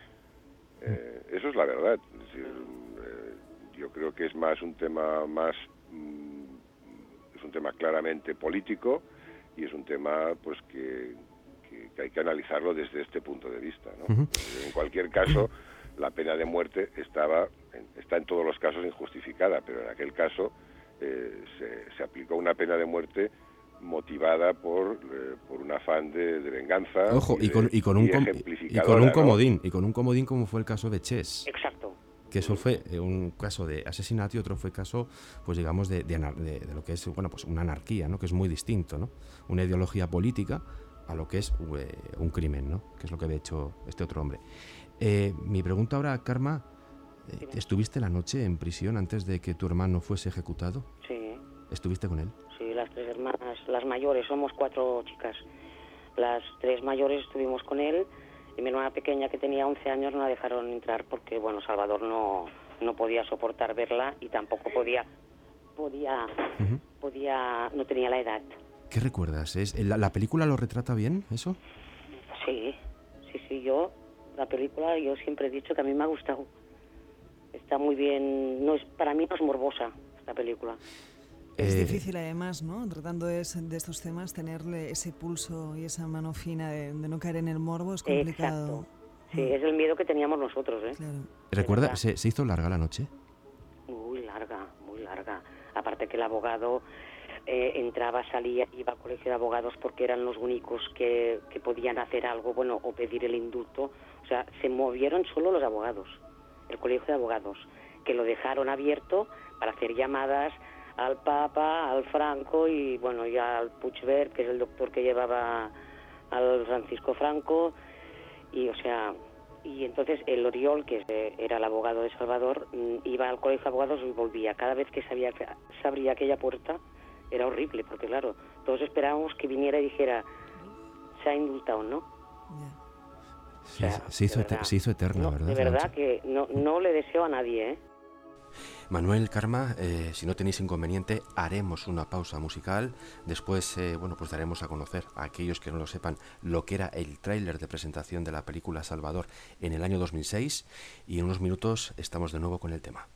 Eh, eso es la verdad. Es decir, eh, yo creo que es más un tema más... Mm, es un tema claramente político y es un tema, pues, que, que, que hay que analizarlo desde este punto de vista, ¿no? Uh-huh. En cualquier caso, la pena de muerte estaba en, está en todos los casos injustificada, pero en aquel caso eh, se, se aplicó una pena de muerte motivada por eh, por un afán de, de venganza. Ojo, y, y, de, con, y, con un com- y con un comodín, ¿no? Y con un comodín como fue el caso de Chess. Exacto. Que eso fue un caso de asesinato y otro fue caso, pues digamos, de, de, de, de lo que es, bueno, pues una anarquía, ¿no? Que es muy distinto, ¿no? Una ideología política a lo que es eh, un crimen, ¿no? Que es lo que había hecho este otro hombre. Eh, mi pregunta ahora, Karma, eh, ¿estuviste la noche en prisión antes de que tu hermano fuese ejecutado? Sí. ¿Estuviste con él? Sí, las tres hermanas, las mayores, somos cuatro chicas. Las tres mayores estuvimos con él. Y mi hermana pequeña, que tenía once años, no la dejaron entrar porque, bueno, Salvador no, no podía soportar verla y tampoco podía, podía, uh-huh. podía, no tenía la edad. ¿Qué recuerdas? ¿Es, la, ¿La película lo retrata bien, eso? Sí, sí, sí, yo, la película, yo siempre he dicho que a mí me ha gustado. Está muy bien, no es, para mí no es morbosa esta película. Es Eh, difícil además, ¿no? Tratando de, es- de estos temas, tenerle ese pulso y esa mano fina de, de no caer en el morbo es complicado. Exacto. Sí, es el miedo que teníamos nosotros, ¿eh? Claro. ¿Recuerda? verdad. ¿Se, se hizo larga la noche? Muy larga, muy larga. Aparte que el abogado eh, entraba, salía, iba al colegio de abogados porque eran los únicos que, que podían hacer algo, bueno, o pedir el indulto. O sea, se movieron solo los abogados, el colegio de abogados, que lo dejaron abierto para hacer llamadas al Papa, al Franco y, bueno, ya al Puigvert, que es el doctor que llevaba al Francisco Franco. Y, o sea, y entonces el Oriol, que es- era el abogado de Salvador, mm, iba al colegio de abogados y volvía. Cada vez que sabía que se abría aquella puerta era horrible, porque claro, todos esperábamos que viniera y dijera, se ha indultado, ¿no? Sí, O sea, se, hizo de ete- verdad. se hizo eterna, No, ¿verdad? de la verdad noche? que no, no le deseo a nadie, ¿eh? Manuel, Karma, eh, si no tenéis inconveniente, haremos una pausa musical. Después, eh, bueno, pues daremos a conocer a aquellos que no lo sepan lo que era el tráiler de presentación de la película Salvador en el año dos mil seis. Y en unos minutos estamos de nuevo con el tema.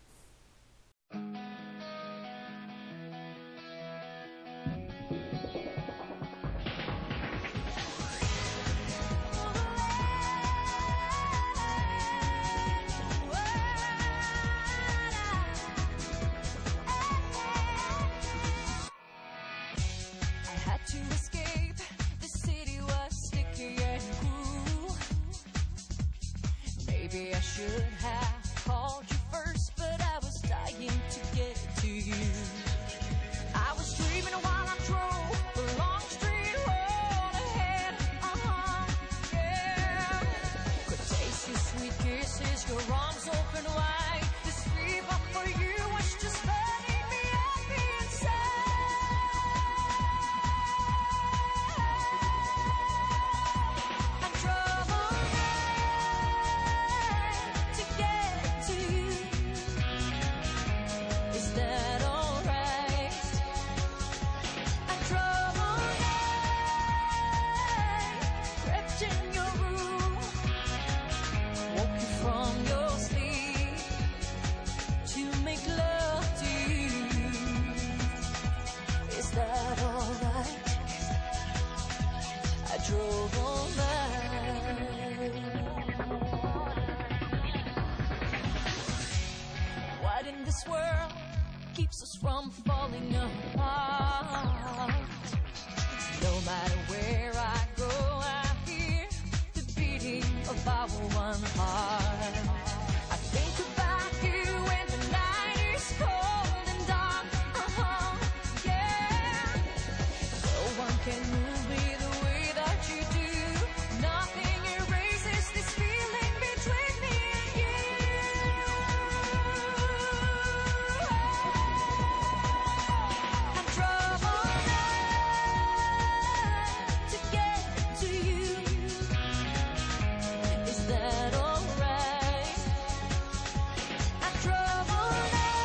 I had to escape. The city was sticky and cruel. Maybe I should have called you first, but I was dying to get to you. I was dreaming while I drove the long straight road ahead. Uh-huh, yeah. Could taste your sweet kisses, your arms open wide. This fever for you was just burning me up inside. I drove all night to get to you. Is that alright? I drove all night, crept in your room, woke you from your sleep to make love to you. Is that alright? I drove all night. What in this world keeps us from falling apart? No matter where I go, I hear the beating of our one heart. I think about you when the night is cold and dark. Uh-huh, yeah. No one can move me the way that you do. Nothing erases this feeling between me and you. I drove all night to get to you. Is that alright? I drove all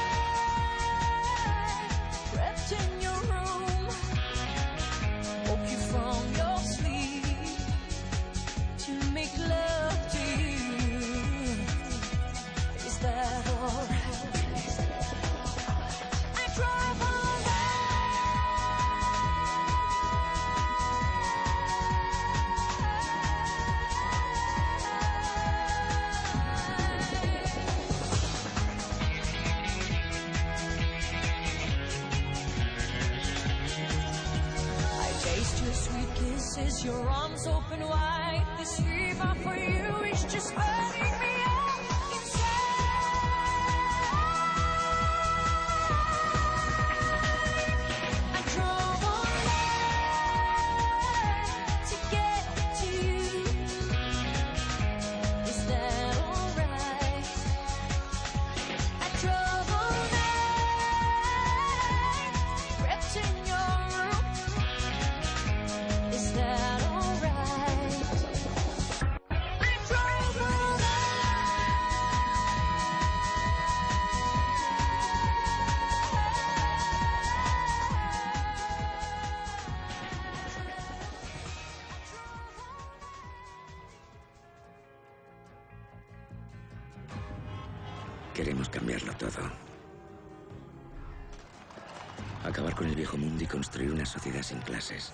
night, crept in your room, woke you from your sleep to make love to you. Is that alright? I drove all I taste your sweet kisses, your arms open wide. This fever for you is just burning me up inside. I drove all night to get to you. Is that alright? I drove all night, crept in your room. Is that alright? I drove all night. Queremos cambiarlo todo. Acabar con el viejo mundo y construir una sociedad sin clases.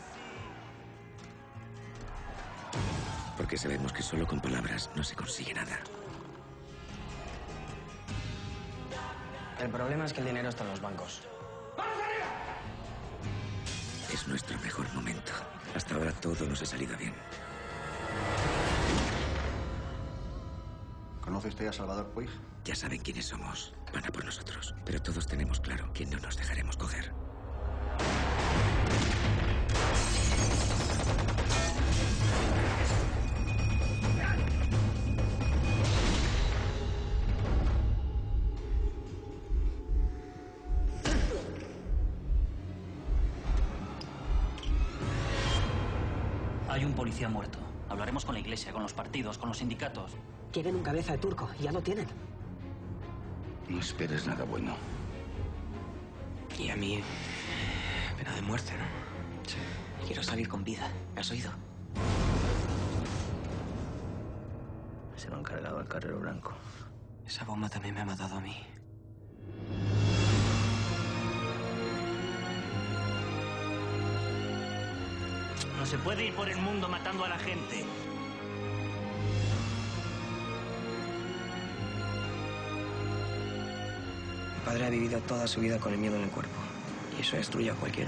Porque sabemos que solo con palabras no se consigue nada. El problema es que el dinero está en los bancos. Es nuestro mejor momento. Hasta ahora todo nos ha salido bien. ¿Conoce usted a Salvador Puig? Ya saben quiénes somos. Van a por nosotros. Pero todos tenemos claro que no nos dejaremos coger. Hay un policía muerto. Hablaremos con la iglesia, con los partidos, con los sindicatos. Quieren un cabeza de turco, y ya lo tienen. No esperes nada bueno. Y a mí, pena de muerte, ¿no? Sí. Quiero salir con vida. ¿Me has oído? Se lo han cargado al Carrero Blanco. Esa bomba también me ha matado a mí. No se puede ir por el mundo matando a la gente. Mi padre ha vivido toda su vida con el miedo en el cuerpo. Y eso destruye a cualquiera.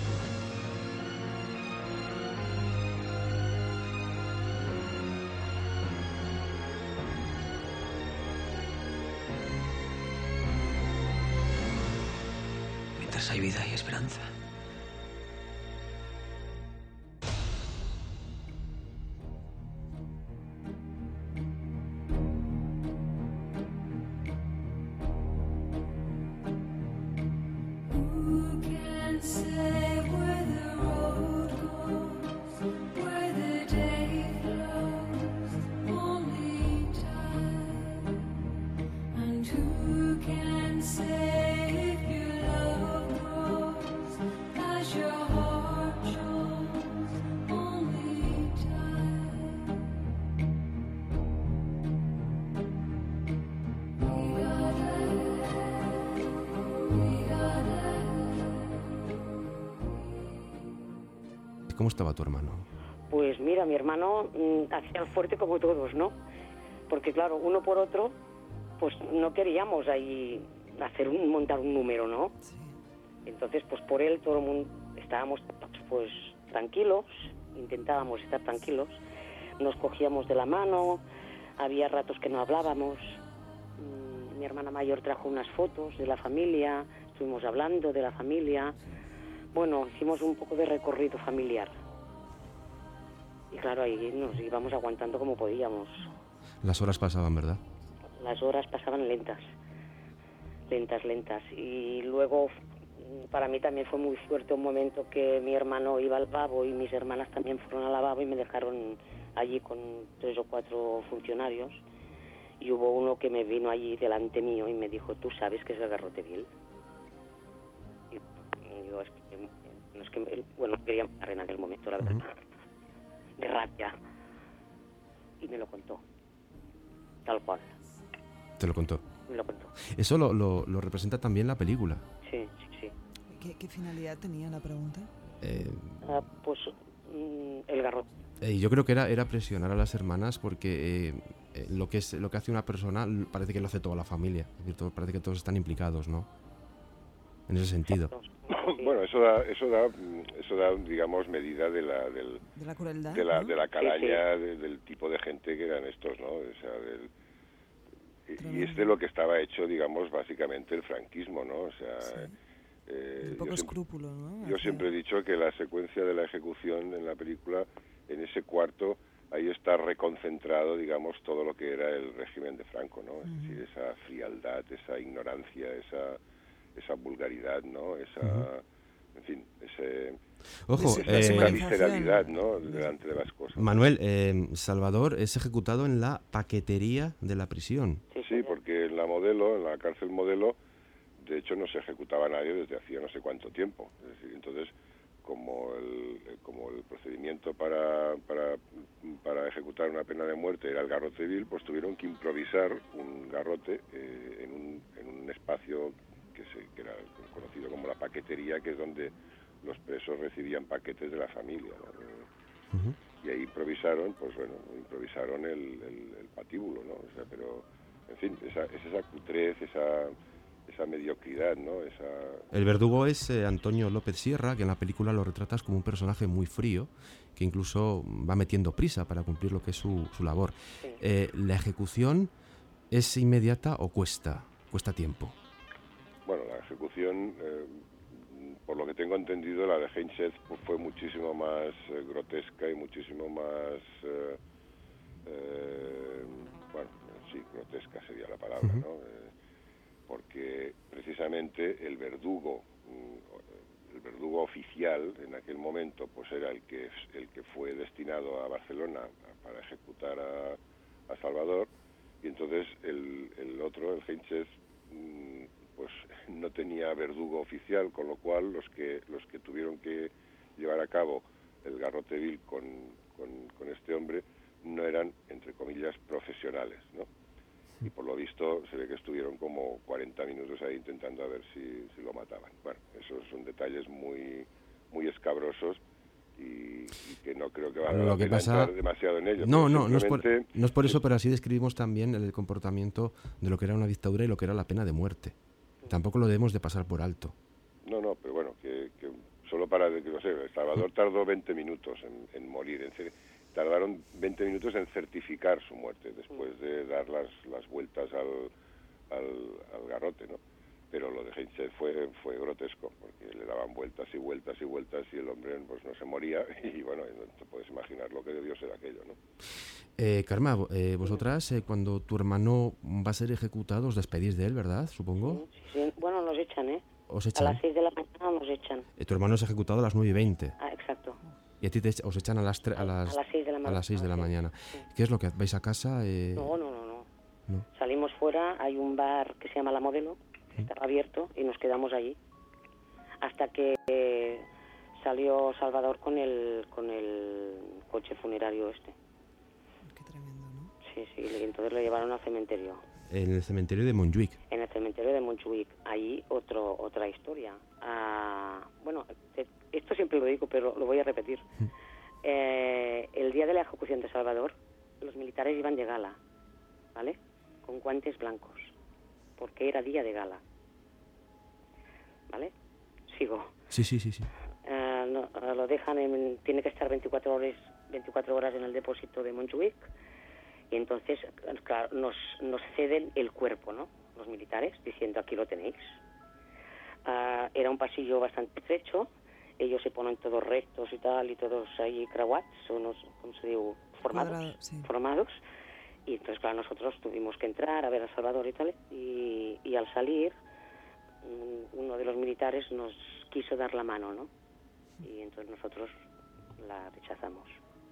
Mientras hay vida y esperanza. ¿Cómo estaba tu hermano? Pues mira, mi hermano mm, hacía el fuerte como todos, ¿no? Porque claro, uno por otro, pues no queríamos ahí hacer un, montar un número, ¿no? Sí. Entonces, pues por él todo el mundo estábamos pues tranquilos, intentábamos estar tranquilos, nos cogíamos de la mano, había ratos que no hablábamos. Mm, mi hermana mayor trajo unas fotos de la familia, estuvimos hablando de la familia. Bueno, hicimos un poco de recorrido familiar. Y claro, ahí nos íbamos aguantando como podíamos. Las horas pasaban, ¿verdad? Las horas pasaban lentas. Lentas, lentas. Y luego, para mí también fue muy fuerte un momento que mi hermano iba al lavabo y mis hermanas también fueron al lavabo y me dejaron allí con tres o cuatro funcionarios. Y hubo uno que me vino allí delante mío y me dijo, ¿tú sabes que es el Garrote Vil? Y yo, es que, no es que, bueno, quería matar en aquel momento, la verdad, uh-huh. de rabia. Y me lo contó, tal cual. ¿Te lo contó? Me lo contó. Eso lo, lo, lo representa también la película. Sí, sí, sí. ¿Qué, qué finalidad tenía la pregunta? Eh, ah, pues mm, el garrote. Eh, yo creo que era, era presionar a las hermanas porque eh, eh, lo que es lo que hace una persona parece que lo hace toda la familia. Es decir, todo, parece que todos están implicados, ¿no? En ese sentido. Bueno, eso da, eso da, eso da, digamos, medida de la, del, de la crueldad, de la, ¿no? de la calaña, sí, sí. De, del tipo de gente que eran estos, ¿no? O sea, del, y, y es de lo que estaba hecho, digamos, básicamente el franquismo, ¿no? O sea, sí. eh, un poco yo escrúpulo, ¿no? Yo siempre he dicho que la secuencia de la ejecución en la película, en ese cuarto, ahí está reconcentrado, digamos, todo lo que era el régimen de Franco, ¿no? Es uh-huh. decir, esa frialdad, esa ignorancia, esa esa vulgaridad, ¿no? Esa, uh-huh. en fin, ese, Ojo, esa, eh, esa visceralidad, ¿no? Delante de las cosas. Manuel, eh, Salvador es ejecutado en la paquetería de la prisión. Sí, porque en la Modelo, en la cárcel Modelo, de hecho no se ejecutaba a nadie desde hacía no sé cuánto tiempo. Es decir, entonces, como el, como el procedimiento para, para, para ejecutar una pena de muerte era el garrote vil, pues tuvieron que improvisar un garrote eh, en, un, en un espacio que, se, que era conocido como la paquetería, que es donde los presos recibían paquetes de la familia, ¿no? Uh-huh. Y ahí improvisaron, pues bueno, improvisaron el, el, el patíbulo, ¿no? O sea, pero, en fin, esa, es esa cutrez, esa... esa mediocridad, ¿no? Esa... El verdugo es eh, Antonio López Sierra, que en la película lo retratas como un personaje muy frío, que incluso va metiendo prisa para cumplir lo que es su, su labor. Sí. Eh, ¿La ejecución es inmediata o cuesta, cuesta tiempo? Bueno, la ejecución, eh, por lo que tengo entendido, la de Heinz pues, fue muchísimo más eh, grotesca y muchísimo más... Eh, eh, bueno, sí, grotesca sería la palabra, uh-huh. ¿no? Eh, porque precisamente el verdugo, el verdugo oficial en aquel momento, pues era el que el que fue destinado a Barcelona para ejecutar a, a Salvador, y entonces el, el otro, el Heinz, pues no tenía verdugo oficial, con lo cual los que los que tuvieron que llevar a cabo el garrote vil con, con, con este hombre no eran, entre comillas, profesionales, ¿no? Y por lo visto se ve que estuvieron como cuarenta minutos ahí intentando a ver si, si lo mataban. Bueno, esos son detalles muy muy escabrosos y, y que no creo que valga la pena entrar demasiado en ellos. No, no, no es, por, no es por eso, pero así describimos también el comportamiento de lo que era una dictadura y lo que era la pena de muerte. Tampoco lo debemos de pasar por alto. No, no, pero bueno, que, que solo para, que no sé, Salvador tardó veinte minutos en, en morir, en serio. Tardaron veinte minutos en certificar su muerte después de dar las, las vueltas al, al, al garrote, ¿no? Pero lo de Heinz fue fue grotesco, porque le daban vueltas y vueltas y vueltas y el hombre pues no se moría y bueno, te puedes imaginar lo que debió ser aquello, ¿no? Eh, Karma, eh, vosotras eh, cuando tu hermano va a ser ejecutado os despedís de él, ¿verdad? Supongo. Sí, sí. Bueno, nos echan, ¿eh? ¿Os echan? A las seis de la mañana nos echan. Eh, tu hermano es ejecutado a las nueve y veinte. Ah, exacto. Y a ti te, os echan a las, tre- a las, a las seis de la mañana. A las seis de la mañana. Sí. ¿Qué es lo que vais a casa? Eh... No, no, no, no, no. Salimos fuera, hay un bar que se llama La Modelo, que ¿Mm? estaba abierto y nos quedamos allí. Hasta que eh, salió Salvador con el con el coche funerario este. Qué tremendo, ¿no? Sí, sí, y entonces lo llevaron al cementerio. En el cementerio de Montjuic. En el cementerio de Montjuic. Ahí otro, otra historia. Ah, bueno, te, esto siempre lo digo, pero lo voy a repetir. Eh, el día de la ejecución de Salvador, los militares iban de gala, ¿vale? Con guantes blancos, porque era día de gala. ¿Vale? Sigo. Sí, sí, sí, sí. Eh, no, lo dejan, en, tiene que estar veinticuatro horas, veinticuatro horas en el depósito de Montjuic. Y entonces, claro, nos, nos ceden el cuerpo, ¿no? Los militares, diciendo, aquí lo tenéis. Uh, era un pasillo bastante estrecho, ellos se ponen todos rectos y tal, y todos ahí creuats, o no, ¿cómo se dice? Formados, Cuadrado, sí. formados. Y entonces, claro, nosotros tuvimos que entrar a ver a Salvador y tal, y, y al salir, uno de los militares nos quiso dar la mano, ¿no? Y entonces nosotros la rechazamos.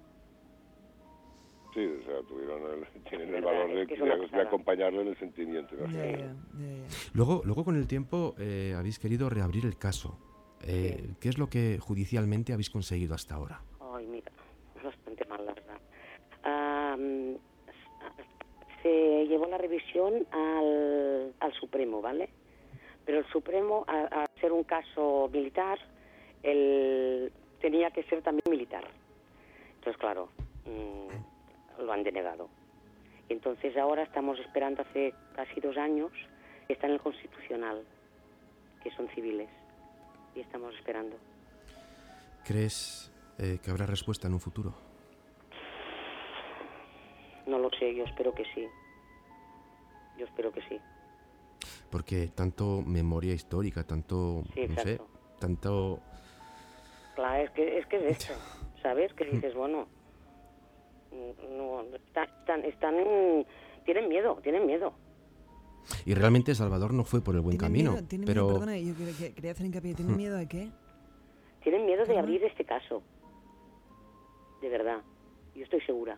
Sí, o sea, tuvieron el, tienen el valor de, de, de acompañarlo en el sentimiento. ¿No? Yeah, yeah, yeah, yeah. Luego, luego con el tiempo eh, habéis querido reabrir el caso. Eh, sí. ¿Qué es lo que judicialmente habéis conseguido hasta ahora? Ay, mira, bastante mal, la verdad. Um, se llevó la revisión al, al Supremo, ¿vale? Pero el Supremo, al ser un caso militar, el, tenía que ser también militar. Entonces, claro... Um, lo han denegado. Entonces ahora estamos esperando hace casi dos años, está en el Constitucional, que son civiles, y estamos esperando. ¿Crees eh, que habrá respuesta en un futuro? No lo sé, yo espero que sí. Yo espero que sí. Porque tanto memoria histórica, tanto, sí, no sé, tanto... Claro, es que es, que es esto, ¿sabes? Que dices, bueno... No, están, están, están, tienen miedo, tienen miedo. Y realmente Salvador no fue por el buen camino. Miedo, tienen pero... miedo, perdona, yo quería, quería hacer hincapié. ¿Tienen miedo de qué? Tienen miedo de abrir este caso. De verdad, yo estoy segura.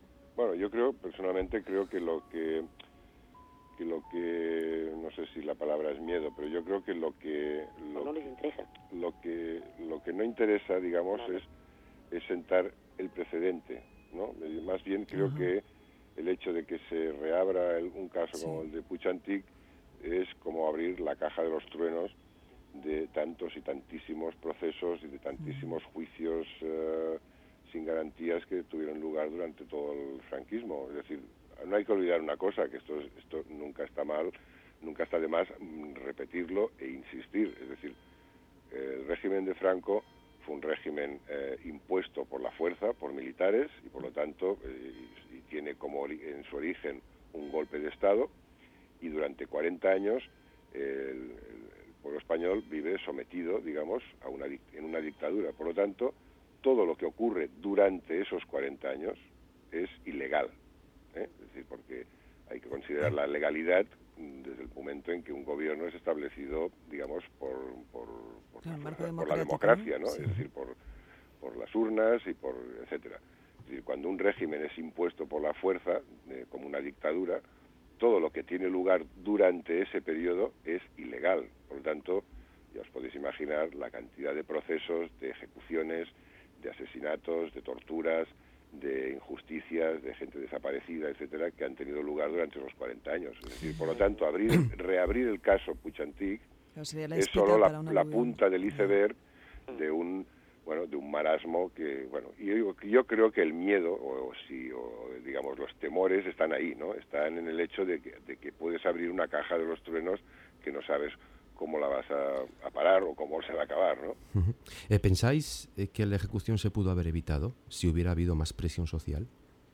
Bueno, yo creo, personalmente creo que lo que, que lo que, no sé si la palabra palabra es miedo, pero yo creo que lo que lo, no les interesa. Lo que lo que no interesa, digamos, Vale. es es sentar el precedente, ¿no? Más bien creo uh-huh. que el hecho de que se reabra el, un caso sí. como el de Puig Antich es como abrir la caja de los truenos de tantos y tantísimos procesos y de tantísimos uh-huh. juicios uh, sin garantías que tuvieron lugar durante todo el franquismo. Es decir, no hay que olvidar una cosa, que esto esto nunca está mal, nunca está de más repetirlo e insistir. Es decir, el régimen de Franco fue un régimen eh, impuesto por la fuerza, por militares, y por lo tanto eh, y, y tiene como en su origen un golpe de Estado, y durante cuarenta años eh, el, el pueblo español vive sometido, digamos, a una en una dictadura. Por lo tanto, todo lo que ocurre durante esos cuarenta años es ilegal, ¿eh? Es decir, porque hay que considerar la legalidad desde el momento en que un gobierno es establecido, digamos, por, por, por, por, la, por la democracia, ¿no? Sí. Es decir, por, por las urnas y por etcétera. Es decir, cuando un régimen es impuesto por la fuerza, eh, como una dictadura, todo lo que tiene lugar durante ese periodo es ilegal. Por lo tanto, ya os podéis imaginar la cantidad de procesos, de ejecuciones, de asesinatos, de torturas, de injusticias, de gente desaparecida, etcétera, que han tenido lugar durante los cuarenta años. Es decir, por lo tanto, abrir, reabrir el caso Puig Antich es solo la, la punta del iceberg de un bueno de un marasmo que bueno y yo, yo creo que el miedo o, o si o digamos los temores están ahí, ¿no? Están en el hecho de que, de que puedes abrir una caja de los truenos que no sabes cómo la vas a, a parar o cómo se va a acabar, ¿no? Uh-huh. Eh, ¿Pensáis eh, que la ejecución se pudo haber evitado si hubiera habido más presión social?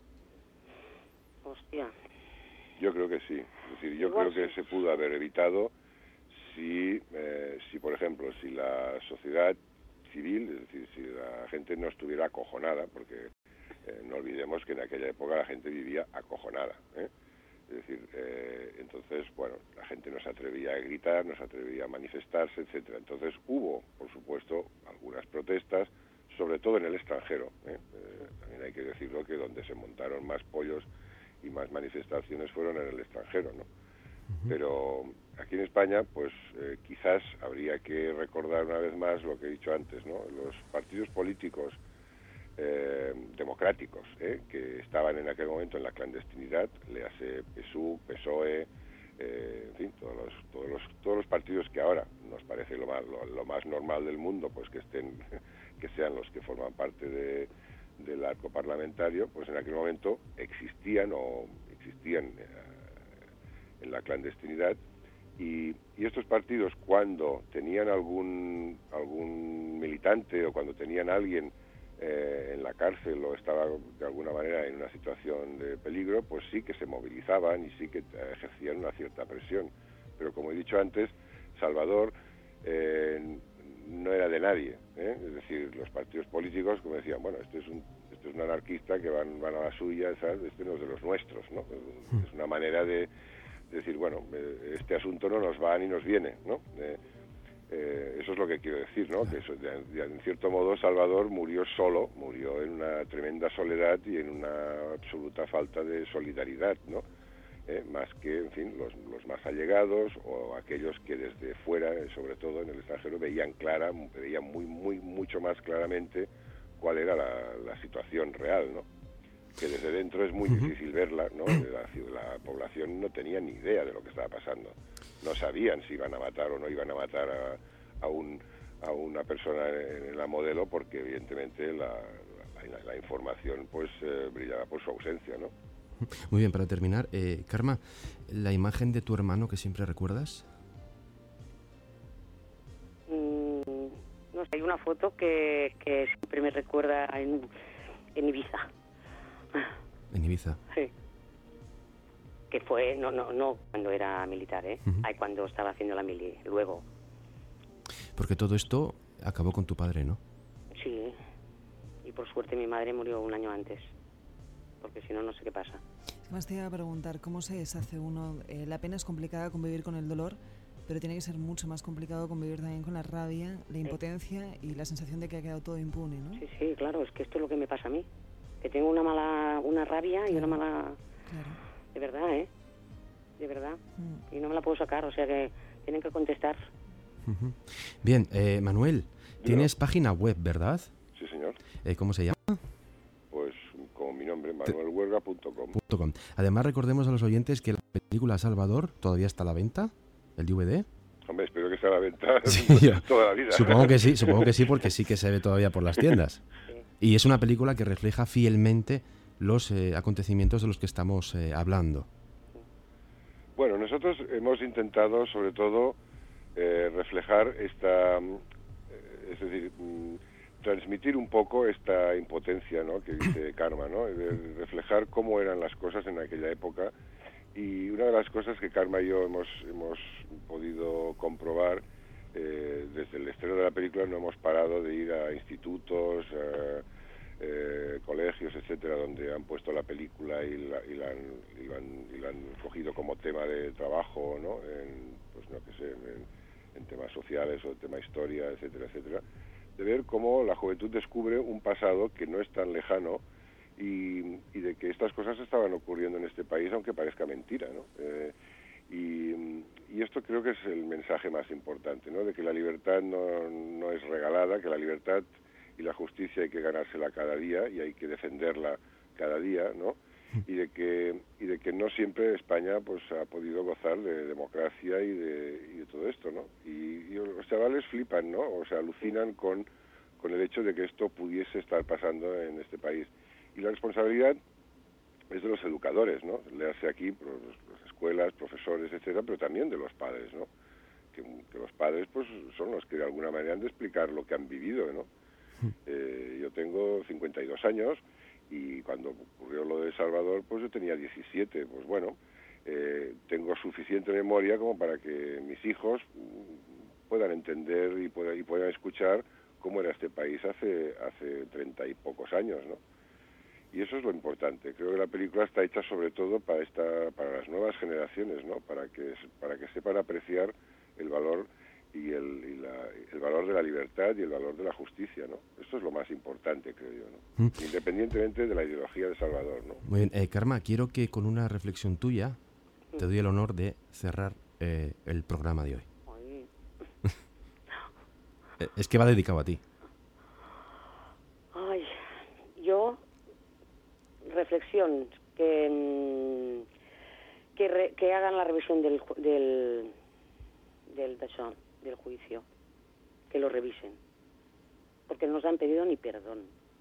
Hostia. Yo creo que sí. Es decir, yo Igual creo que sí. se pudo haber evitado si, eh, si, por ejemplo, si la sociedad civil, es decir, si la gente no estuviera acojonada, porque eh, no olvidemos que en aquella época la gente vivía acojonada, ¿eh? Es decir, eh, entonces, bueno, la gente no se atrevía a gritar, no se atrevía a manifestarse, etcétera. Entonces hubo, por supuesto, algunas protestas, sobre todo en el extranjero, ¿eh? Eh, también hay que decirlo que donde se montaron más pollos y más manifestaciones fueron en el extranjero, ¿no? Uh-huh. Pero aquí en España, pues eh, quizás habría que recordar una vez más lo que he dicho antes, ¿no? Los partidos políticos Eh, democráticos, ¿eh? que estaban en aquel momento en la clandestinidad, le hace P S U, P S O E, eh, en fin, todos los, todos los todos los partidos que ahora nos parece lo más lo, lo más normal del mundo, pues que estén, que sean los que forman parte de, del arco parlamentario, pues en aquel momento existían o existían eh, en la clandestinidad. Y, y estos partidos, cuando tenían algún algún militante o cuando tenían a alguien Eh, en la cárcel o estaba de alguna manera en una situación de peligro, pues sí que se movilizaban y sí que ejercían una cierta presión. Pero como he dicho antes, Salvador eh, no era de nadie, ¿eh? Es decir, los partidos políticos, como decían, bueno, este es un este es un anarquista que van, van a la suya, ¿sabes? Este no es de los nuestros, ¿no? Es una manera de, de decir, bueno, este asunto no nos va ni nos viene, ¿no? Eh, Eh, eso es lo que quiero decir, ¿no? Que eso, de, de, en cierto modo Salvador murió solo, murió en una tremenda soledad y en una absoluta falta de solidaridad, ¿no? Eh, más que, en fin, los, los más allegados o aquellos que desde fuera, sobre todo en el extranjero, veían clara, veían muy, muy, mucho más claramente cuál era la, la situación real, ¿no? Que desde dentro es muy difícil verla, ¿no? La, la población no tenía ni idea de lo que estaba pasando. No sabían si iban a matar o no iban a matar a, a, un, a una persona en la modelo, porque evidentemente la, la, la información pues eh, brillaba por su ausencia, ¿no? Muy bien, para terminar, eh, Karma, ¿la imagen de tu hermano que siempre recuerdas? Mm, no sé, hay una foto que, que siempre me recuerda en, en Ibiza. En Ibiza. Sí. Que fue, no no no cuando era militar, ¿eh? Uh-huh. Ay, cuando estaba haciendo la mili, luego. Porque todo esto acabó con tu padre, ¿no? Sí. Y por suerte mi madre murió un año antes. Porque si no, no sé qué pasa. Además te iba a preguntar, ¿cómo se deshace uno? Eh, la pena es complicada, convivir con el dolor, pero tiene que ser mucho más complicado convivir también con la rabia, la impotencia sí. y la sensación de que ha quedado todo impune, ¿no? Sí, sí, claro, es que esto es lo que me pasa a mí. Que tengo una mala, una rabia claro. y una mala... Claro. De verdad, ¿eh? De verdad. Mm. Y no me la puedo sacar, o sea que tienen que contestar. Uh-huh. Bien, eh, Manuel, tienes Dígame. página web, ¿verdad? Sí, señor. Eh, ¿Cómo se llama? Pues como mi nombre, manuel huerga punto com. .com. Además, recordemos a los oyentes que la película Salvador todavía está a la venta, el D V D. Hombre, espero que esté a la venta Sí, toda la vida. Supongo que sí, supongo que sí, porque sí que se ve todavía por las tiendas. Y es una película que refleja fielmente los eh, acontecimientos de los que estamos eh, hablando. Bueno, nosotros hemos intentado, sobre todo, eh, reflejar esta, eh, es decir, mm, transmitir un poco esta impotencia, ¿no?, que dice Karma, ¿no?, de reflejar cómo eran las cosas en aquella época. Y una de las cosas que Karma y yo hemos, hemos podido comprobar, eh, desde el estreno de la película no hemos parado de ir a institutos, eh, eh, colegios, etcétera, donde han puesto la película y la, y la han, y lo han, y lo han cogido como tema de trabajo, ¿no?, en, pues no que sé, en, en temas sociales o en tema historia, etcétera, etcétera, de ver cómo la juventud descubre un pasado que no es tan lejano y, y de que estas cosas estaban ocurriendo en este país, aunque parezca mentira, ¿no? Eh, y, y esto creo que es el mensaje más importante, ¿no?, de que la libertad no, no es regalada, que la libertad y la justicia hay que ganársela cada día y hay que defenderla cada día, ¿no?, y de que y de que no siempre España pues ha podido gozar de democracia y de, y de todo esto, ¿no? Y, y los chavales flipan, ¿no?, o sea, alucinan con, con el hecho de que esto pudiese estar pasando en este país. Y la responsabilidad es de los educadores, ¿no?, leerse aquí, pues, las escuelas, profesores, etcétera, pero también de los padres, ¿no?, que, que los padres pues son los que de alguna manera han de explicar lo que han vivido, ¿no? Eh, yo tengo cincuenta y dos años y cuando ocurrió lo de Salvador pues yo tenía diecisiete, pues bueno, eh, tengo suficiente memoria como para que mis hijos puedan entender y puedan, y puedan escuchar cómo era este país hace hace treinta y pocos años, ¿no? Y eso es lo importante. Creo que la película está hecha sobre todo para esta para las nuevas generaciones, ¿no?, para que para que sepan apreciar el valor y el, y la, el valor de la libertad y el valor de la justicia, ¿no? Esto es lo más importante, creo yo, ¿no? Mm. Independientemente de la ideología de Salvador, ¿no? Muy bien, eh, Karma, quiero que con una reflexión tuya te doy el honor de cerrar eh, el programa de hoy. Es que va dedicado a ti. Ay, yo reflexión que que, re, que hagan la revisión del del del, del juicio, que lo revisen, porque no nos han pedido ni perdón.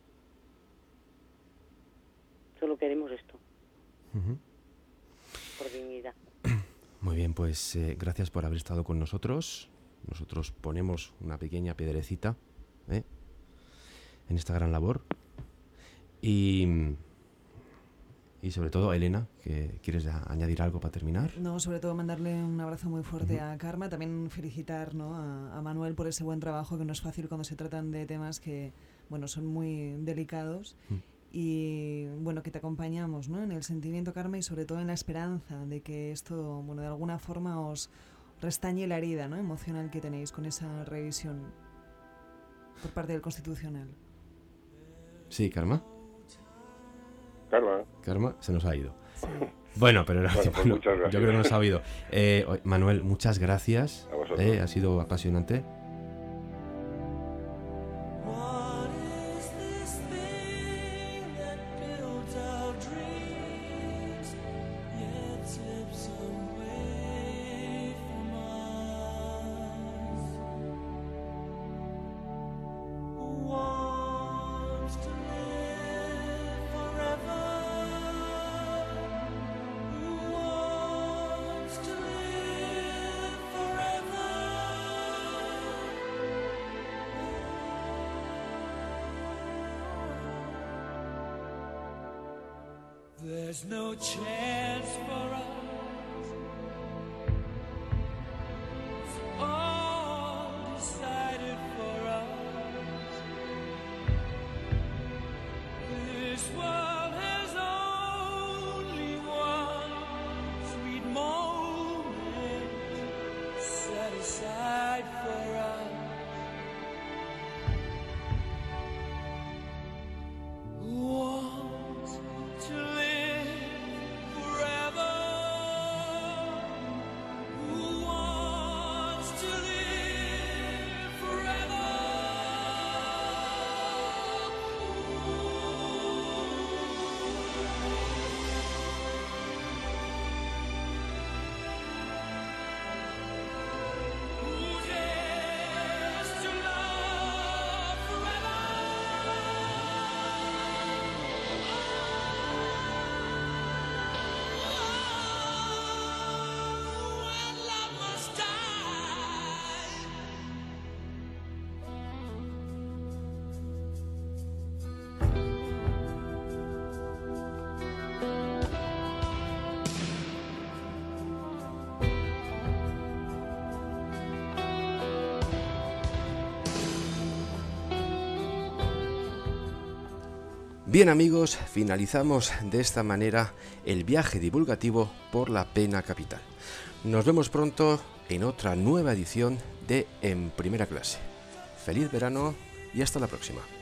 Solo queremos esto. Uh-huh. Por dignidad. Muy bien, pues eh, gracias por haber estado con nosotros. Nosotros ponemos una pequeña piedrecita ¿eh? en esta gran labor. Y, y sobre todo, Elena, que ¿quieres añadir algo para terminar? No, sobre todo mandarle un abrazo muy fuerte uh-huh. a Karma. También felicitar, ¿no?, a, a Manuel por ese buen trabajo, que no es fácil cuando se tratan de temas que, bueno, son muy delicados. Uh-huh. Y bueno, que te acompañamos, ¿no?, en el sentimiento, Karma, y sobre todo en la esperanza de que esto, bueno, de alguna forma os restañe la herida, ¿no?, emocional que tenéis con esa revisión por parte del Constitucional. Sí, Karma. Karma. Karma se nos ha ido. Sí. Bueno, pero bueno, pues no, muchas gracias. Yo creo que nos ha oído. Eh, Manuel, muchas gracias. A vosotros. Eh, ha sido apasionante. There's no chance for us. It's all decided for us. This world has only one sweet moment set aside for us. Who Bien amigos, finalizamos de esta manera el viaje divulgativo por la pena capital. Nos vemos pronto en otra nueva edición de En Primera Clase. Feliz verano y hasta la próxima.